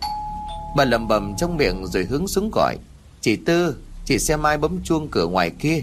Bà lẩm bẩm trong miệng rồi hướng xuống gọi. Chị Tư, chị xem ai bấm chuông cửa ngoài kia.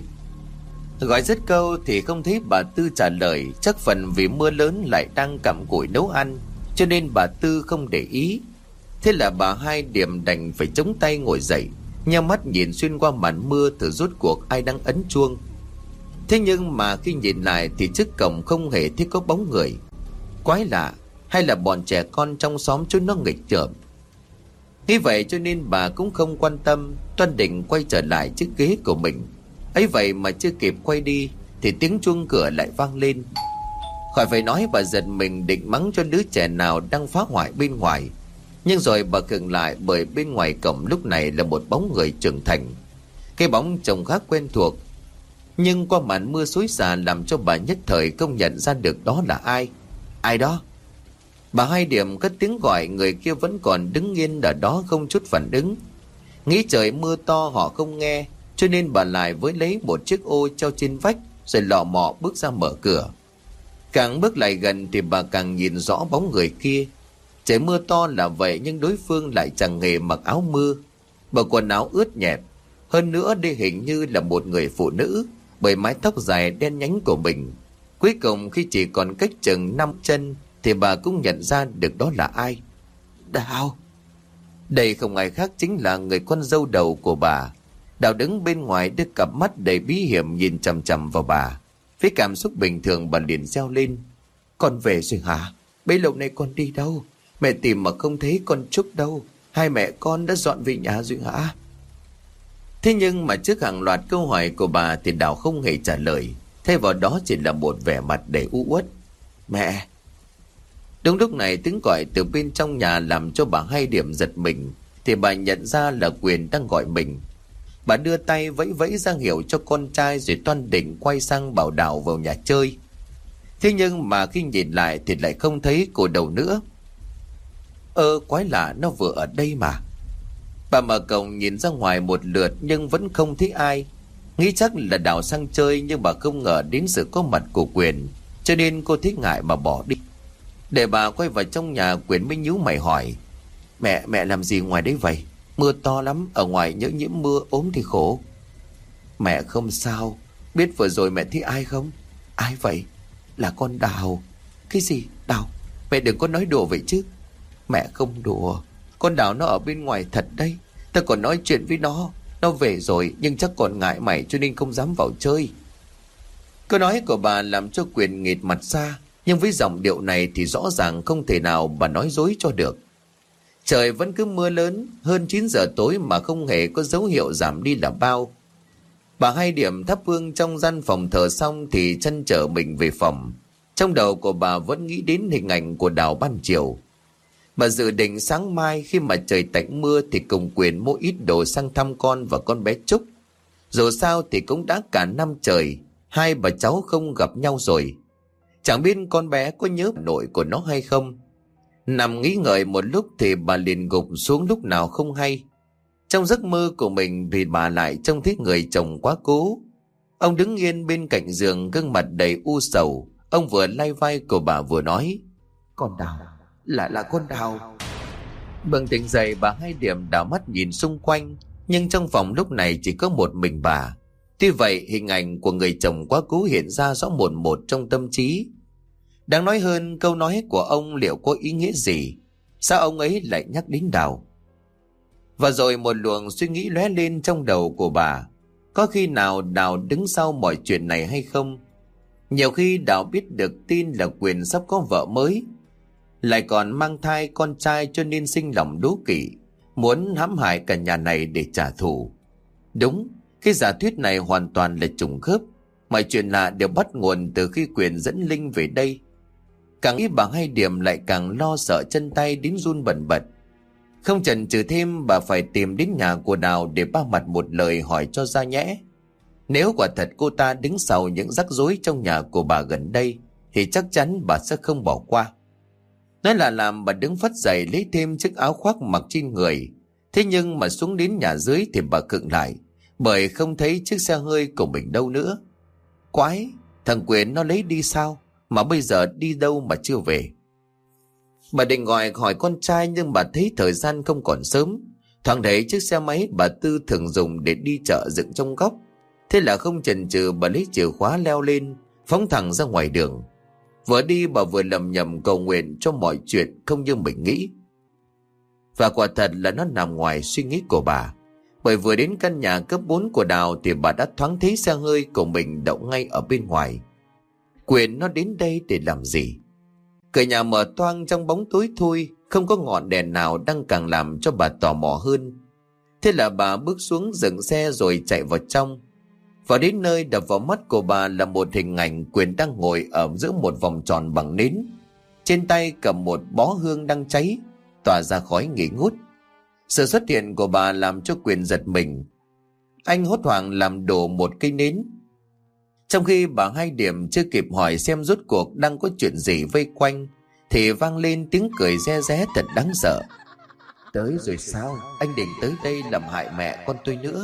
Gọi dứt câu thì không thấy bà Tư trả lời. Chắc phần vì mưa lớn lại đang cặm cụi nấu ăn, cho nên bà Tư không để ý. Thế là bà Hai Điểm đành phải chống tay ngồi dậy, nhắm mắt nhìn xuyên qua màn mưa thử rốt cuộc ai đang ấn chuông. Thế nhưng mà khi nhìn lại thì trước cổng không hề thấy có bóng người. Quái lạ, hay là bọn trẻ con trong xóm chúng nó nghịch chởm? Nghĩ vậy cho nên bà cũng không quan tâm, toan định quay trở lại chiếc ghế của mình. Ấy vậy mà chưa kịp quay đi thì tiếng chuông cửa lại vang lên. Khỏi phải nói, bà giật mình định mắng cho đứa trẻ nào đang phá hoại bên ngoài. Nhưng rồi bà khựng lại, bởi bên ngoài cổng lúc này là một bóng người trưởng thành. Cái bóng trông khá quen thuộc, nhưng qua màn mưa xối xả làm cho bà nhất thời không nhận ra được đó là ai. Ai đó? Bà Hai Điểm cất tiếng gọi, người kia vẫn còn đứng yên ở đó không chút phản ứng. Nghĩ trời mưa to họ không nghe, cho nên bà lại với lấy một chiếc ô treo trên vách, rồi lọ mọ bước ra mở cửa. Càng bước lại gần thì bà càng nhìn rõ bóng người kia. Trời mưa to là vậy, nhưng đối phương lại chẳng hề mặc áo mưa, bộ quần áo ướt nhẹp. Hơn nữa đây hình như là một người phụ nữ, bởi mái tóc dài đen nhánh của mình. Cuối cùng khi chỉ còn cách chừng 5 chân thì bà cũng nhận ra được đó là ai. Đào. Đây không ai khác chính là người con dâu đầu của bà. Đào đứng bên ngoài đưa cặp mắt đầy bí hiểm nhìn chằm chằm vào bà. Với cảm xúc bình thường bà liền reo lên. Con về rồi hả? Bấy lâu nay con đi đâu? Mẹ tìm mà không thấy con Trúc đâu. Hai mẹ con đã dọn về nhà rồi hả? Thế nhưng mà trước hàng loạt câu hỏi của bà thì Đào không hề trả lời. Thay vào đó chỉ là một vẻ mặt đầy u uất. Mẹ! Đúng lúc này tiếng gọi từ bên trong nhà làm cho bà Hai Điểm giật mình. Thì bà nhận ra là Quyền đang gọi mình. Bà đưa tay vẫy vẫy ra hiệu cho con trai, rồi toan định quay sang bảo Đào vào nhà chơi. Thế nhưng mà khi nhìn lại thì lại không thấy cô đâu nữa. Quái lạ, nó vừa ở đây mà. Bà mở cổng nhìn ra ngoài một lượt nhưng vẫn không thấy ai. Nghĩ chắc là Đào sang chơi, nhưng bà không ngờ đến sự có mặt của Quyền, cho nên cô thấy ngại mà bỏ đi. Để bà quay vào trong nhà, Quyền mới nhíu mày hỏi. Mẹ làm gì ngoài đấy vậy? Mưa to lắm, ở ngoài nhỡ nhiễm mưa ốm thì khổ. Mẹ không sao. Biết vừa rồi mẹ thấy ai không? Ai vậy? Là con Đào. Cái gì? Đào? Mẹ đừng có nói đùa vậy chứ. Mẹ không đùa. Con Đào nó ở bên ngoài thật đấy. Ta còn nói chuyện với nó. Nó về rồi nhưng chắc còn ngại mày cho nên không dám vào chơi. Câu nói của bà làm cho Quyền nghệt mặt ra. Nhưng với giọng điệu này thì rõ ràng không thể nào bà nói dối cho được. Trời vẫn cứ mưa lớn, hơn 9 giờ tối mà không hề có dấu hiệu giảm đi là bao. Bà Hai Điểm thắp hương trong gian phòng thờ xong thì chân trở mình về phòng. Trong đầu của bà vẫn nghĩ đến hình ảnh của Đào ban chiều. Bà dự định sáng mai khi mà trời tạnh mưa thì cùng Quyền mua ít đồ sang thăm con và con bé Trúc. Dù sao thì cũng đã cả năm trời, hai bà cháu không gặp nhau rồi. Chẳng biết con bé có nhớ nội của nó hay không. Nằm nghĩ ngợi một lúc thì bà liền gục xuống lúc nào không hay. Trong giấc mơ của mình thì bà lại trông thấy người chồng quá cố. Ông đứng yên bên cạnh giường, gương mặt đầy u sầu. Ông vừa lay vai của bà vừa nói: "Con Đào, là con Đào." Bừng tỉnh dậy, bà Hai Điểm đảo mắt nhìn xung quanh, nhưng trong phòng lúc này chỉ có một mình bà. Tuy vậy hình ảnh của người chồng quá cố hiện ra rõ mồn một trong tâm trí. Đáng nói hơn, câu nói của ông liệu có ý nghĩa gì? Sao ông ấy lại nhắc đến Đào? Và rồi một luồng suy nghĩ lóe lên trong đầu của bà. Có khi nào Đào đứng sau mọi chuyện này hay không? Nhiều khi Đào biết được tin là Quyền sắp có vợ mới, lại còn mang thai con trai, cho nên sinh lòng đố kỵ, muốn hãm hại cả nhà này để trả thù. Đúng, cái giả thuyết này hoàn toàn là trùng khớp. Mọi chuyện lạ đều bắt nguồn từ khi Quyền dẫn Linh về đây. Càng nghĩ bà Hai Điểm lại càng lo sợ, chân tay đến run bần bật. Không chần chừ thêm, bà phải tìm đến nhà của Đào để ba mặt một lời hỏi cho ra nhẽ. Nếu quả thật cô ta đứng sau những rắc rối trong nhà của bà gần đây thì chắc chắn bà sẽ không bỏ qua. Nói là làm, bà đứng phắt dậy lấy thêm chiếc áo khoác mặc trên người. Thế nhưng mà xuống đến nhà dưới thì bà khựng lại, bởi không thấy chiếc xe hơi của mình đâu nữa. Quái, thằng Quyền nó lấy đi sao, mà bây giờ đi đâu mà chưa về? Bà định gọi hỏi con trai, nhưng bà thấy thời gian không còn sớm. Thoáng thấy chiếc xe máy bà Tư thường dùng để đi chợ dựng trong góc. Thế là không chần chừ, bà lấy chìa khóa leo lên, phóng thẳng ra ngoài đường. Vừa đi bà vừa lầm nhầm cầu nguyện cho mọi chuyện không như mình nghĩ. Và quả thật là nó nằm ngoài suy nghĩ của bà. Bởi vừa đến căn nhà cấp 4 của Đào thì bà đã thoáng thấy xe hơi của mình đậu ngay ở bên ngoài. Quyền nó đến đây để làm gì? Cửa nhà mở toang trong bóng tối thui, không có ngọn đèn nào, đang càng làm cho bà tò mò hơn. Thế là bà bước xuống dừng xe rồi chạy vào trong. Vào đến nơi, đập vào mắt của bà là một hình ảnh Quyền đang ngồi ở giữa một vòng tròn bằng nến. Trên tay cầm một bó hương đang cháy, tỏa ra khói nghi ngút. Sự xuất hiện của bà làm cho Quyền giật mình. Anh hốt hoảng làm đổ một cây nến. Trong khi bà Hai Điểm chưa kịp hỏi xem rốt cuộc đang có chuyện gì vây quanh thì vang lên tiếng cười re ré thật đáng sợ. "Tới rồi sao? Anh định tới đây làm hại mẹ con tôi nữa?"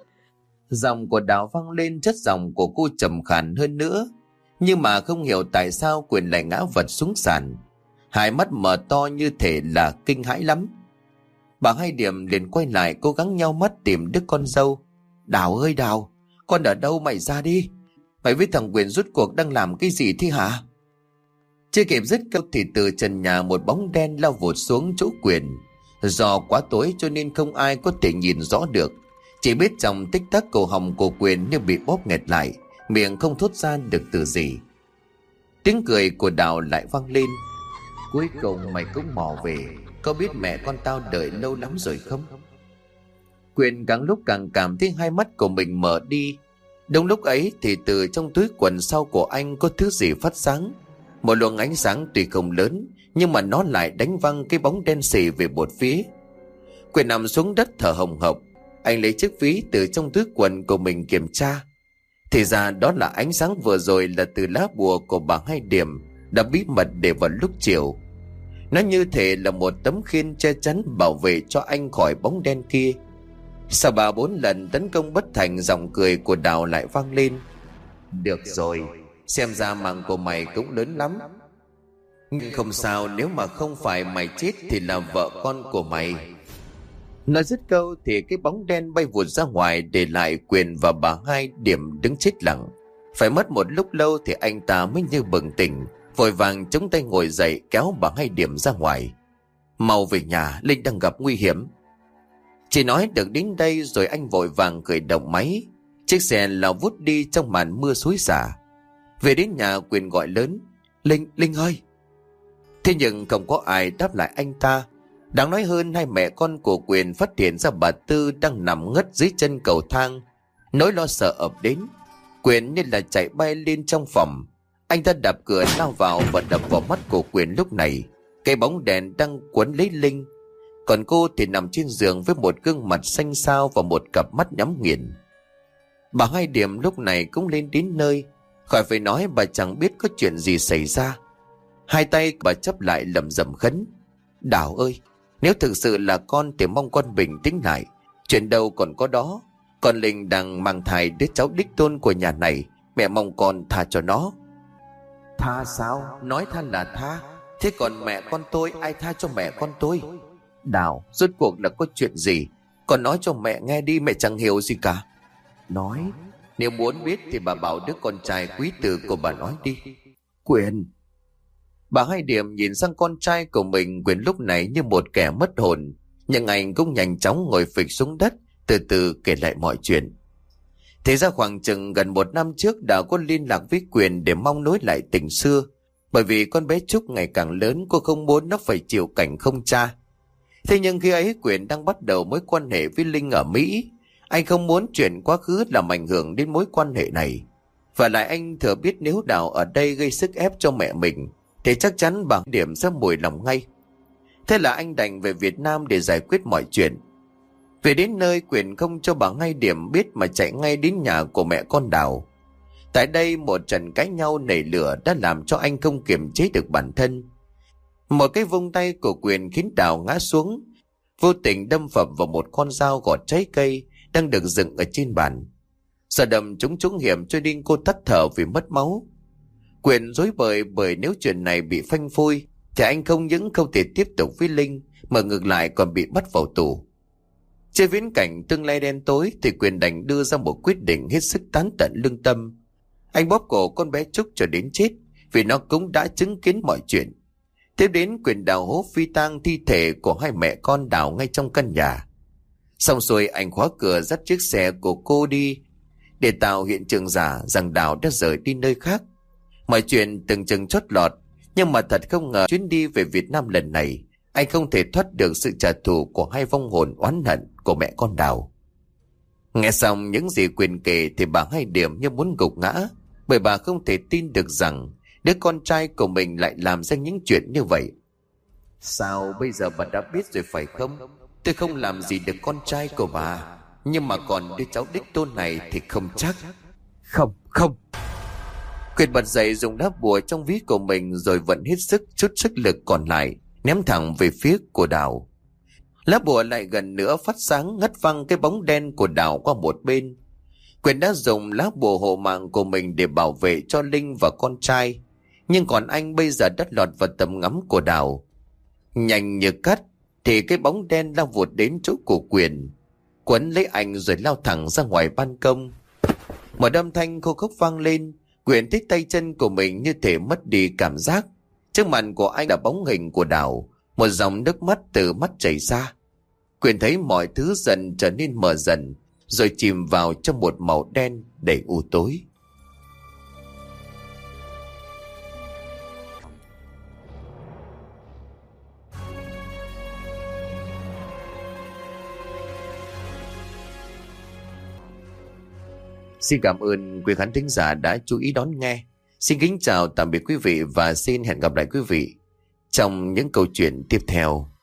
Giọng của Đào vang lên, chất giọng của cô trầm khàn hơn nữa. Nhưng mà không hiểu tại sao Quyền lại ngã vật xuống sàn, hai mắt mở to như thể là kinh hãi lắm. Bà Hai Điểm liền quay lại cố gắng nhao mắt tìm đứa con dâu. "Đào ơi Đào, con ở đâu, mày ra đi. Mày với thằng Quyền rốt cuộc đang làm cái gì thế hả?" Chưa kịp dứt câu thì từ trần nhà một bóng đen lao vụt xuống chỗ Quyền. Do quá tối cho nên không ai có thể nhìn rõ được, chỉ biết trong tích tắc cổ họng của Quyền như bị bóp nghẹt lại, miệng không thốt ra được từ gì. Tiếng cười của Đào lại vang lên. "Cuối cùng mày cũng mò về, có biết mẹ con tao đợi lâu lắm rồi không?" Quyền càng lúc càng cảm thấy hai mắt của mình mở đi. Đúng lúc ấy thì từ trong túi quần sau của anh có thứ gì phát sáng. Một luồng ánh sáng tuy không lớn, nhưng mà nó lại đánh văng cái bóng đen xì về một phía. Quyền nằm xuống đất thở hồng hộc. Anh lấy chiếc ví từ trong túi quần của mình kiểm tra. Thì ra đó là ánh sáng vừa rồi là từ lá bùa của bà Hai Điểm đã bí mật để vào lúc chiều. Nó như thể là một tấm khiên che chắn bảo vệ cho anh khỏi bóng đen kia. Sau 3-4 lần tấn công bất thành, giọng cười của Đào lại vang lên. "Được rồi, xem ra mạng của mày cũng lớn lắm. Nhưng không sao, nếu mà không phải mày chết thì là vợ con của mày." Nói dứt câu thì cái bóng đen bay vụt ra ngoài, để lại Quyền và bà Hai Điểm đứng chết lặng. Phải mất một lúc lâu thì anh ta mới như bừng tỉnh, vội vàng chống tay ngồi dậy kéo bà Hai Điểm ra ngoài. "Mau về nhà, Linh đang gặp nguy hiểm." Chỉ nói được đến đây rồi anh vội vàng khởi động máy. Chiếc xe lao vút đi trong màn mưa xối xả. Về đến nhà, Quyền gọi lớn: Linh ơi!" Thế nhưng không có ai đáp lại anh ta. Đáng nói hơn, hai mẹ con của Quyền phát hiện ra bà Tư đang nằm ngất dưới chân cầu thang. Nỗi lo sợ ập đến, Quyền nên là chạy bay lên trong phòng. Anh ta đạp cửa lao vào và đập vào mắt của Quyền. Lúc này cái bóng đèn đang quấn lấy Linh, còn cô thì nằm trên giường với một gương mặt xanh xao và một cặp mắt nhắm nghiền. Bà Hai Điểm lúc này cũng lên đến nơi. Khỏi phải nói, bà chẳng biết có chuyện gì xảy ra. Hai tay bà chắp lại lẩm rẩm khấn: Đào ơi, nếu thực sự là con thì mong con bình tĩnh lại. Chuyện đâu còn có đó. Con Linh đang mang thai đứa cháu đích tôn của nhà này. Mẹ mong con tha cho nó. Tha sao? Nói tha là tha. Thế còn mẹ con tôi, ai tha cho mẹ con tôi? Đào, rốt cuộc là có chuyện gì? Con nói cho mẹ nghe đi, mẹ chẳng hiểu gì cả. Nói, nếu muốn biết thì bà bảo đứa con trai quý tử của bà nói đi. Quyền. Bà Hai Điểm nhìn sang con trai của mình. Quyền lúc này như một kẻ mất hồn, nhưng anh cũng nhanh chóng ngồi phịch xuống đất, từ từ kể lại mọi chuyện. Thế ra khoảng chừng gần 1 năm trước, Đào có liên lạc với Quyền để mong nối lại tình xưa. Bởi vì con bé Trúc ngày càng lớn, cô không muốn nó phải chịu cảnh không cha. Thế nhưng khi ấy Quyền đang bắt đầu mối quan hệ với Linh ở Mỹ. Anh không muốn chuyện quá khứ làm ảnh hưởng đến mối quan hệ này. Và lại anh thừa biết nếu Đào ở đây gây sức ép cho mẹ mình thì chắc chắn bà Điểm sẽ mùi lòng ngay. Thế là anh đành về Việt Nam để giải quyết mọi chuyện. Về đến nơi, Quyền không cho bà Hai Điểm biết mà chạy ngay đến nhà của mẹ con Đào. Tại đây một trận cãi nhau nảy lửa đã làm cho anh không kiềm chế được bản thân. Một cái vung tay của Quyền khiến Đào ngã xuống, vô tình đâm phập vào một con dao gọt trái cây đang được dựng ở trên bàn. Sợ đâm trúng hiểm cho nên cô tắt thở vì mất máu. Quyền rối bời bởi nếu chuyện này bị phanh phui thì anh không những không thể tiếp tục với Linh mà ngược lại còn bị bắt vào tù. Trên viễn cảnh tương lai đen tối thì Quyền đành đưa ra một quyết định hết sức tán tận lương tâm. Anh bóp cổ con bé Trúc cho đến chết, vì nó cũng đã chứng kiến mọi chuyện. Tiếp đến Quyền đào hố phi tang thi thể của hai mẹ con Đào ngay trong căn nhà. Xong xuôi anh khóa cửa dắt chiếc xe của cô đi để tạo hiện trường giả rằng Đào đã rời đi nơi khác. Mọi chuyện từng chừng chót lọt, nhưng mà thật không ngờ chuyến đi về Việt Nam lần này anh không thể thoát được sự trả thù của hai vong hồn oán hận của mẹ con Đào. Nghe xong những gì Quyền kể thì bà Hai Điểm như muốn gục ngã, bởi bà không thể tin được rằng đứa con trai của mình lại làm ra những chuyện như vậy. Sao bây giờ bà đã biết rồi phải không? Tôi không làm gì được con trai của bà, nhưng mà còn đứa cháu đích tôn này thì không chắc. Không. Quyền bật dậy dùng lá bùa trong ví của mình rồi vận hết chút sức lực còn lại ném thẳng về phía của Đào. Lá bùa lại gần nữa phát sáng ngắt văng cái bóng đen của Đào qua một bên. Quyền đã dùng lá bùa hộ mạng của mình để bảo vệ cho Linh và con trai, nhưng còn anh bây giờ đã lọt vào tầm ngắm của Đào. Nhanh như cắt thì cái bóng đen lao vụt đến chỗ của Quyền, quấn lấy anh rồi lao thẳng ra ngoài ban công. Một âm thanh khô khốc vang lên. Quyền thấy tay chân của mình như thể mất đi cảm giác. Trước mặt của anh là bóng hình của Đào, một dòng nước mắt từ mắt chảy ra. Quyền thấy mọi thứ dần trở nên mờ dần, rồi chìm vào trong một màu đen đầy u tối. Xin cảm ơn quý khán thính giả đã chú ý đón nghe. Xin kính chào tạm biệt quý vị và xin hẹn gặp lại quý vị trong những câu chuyện tiếp theo.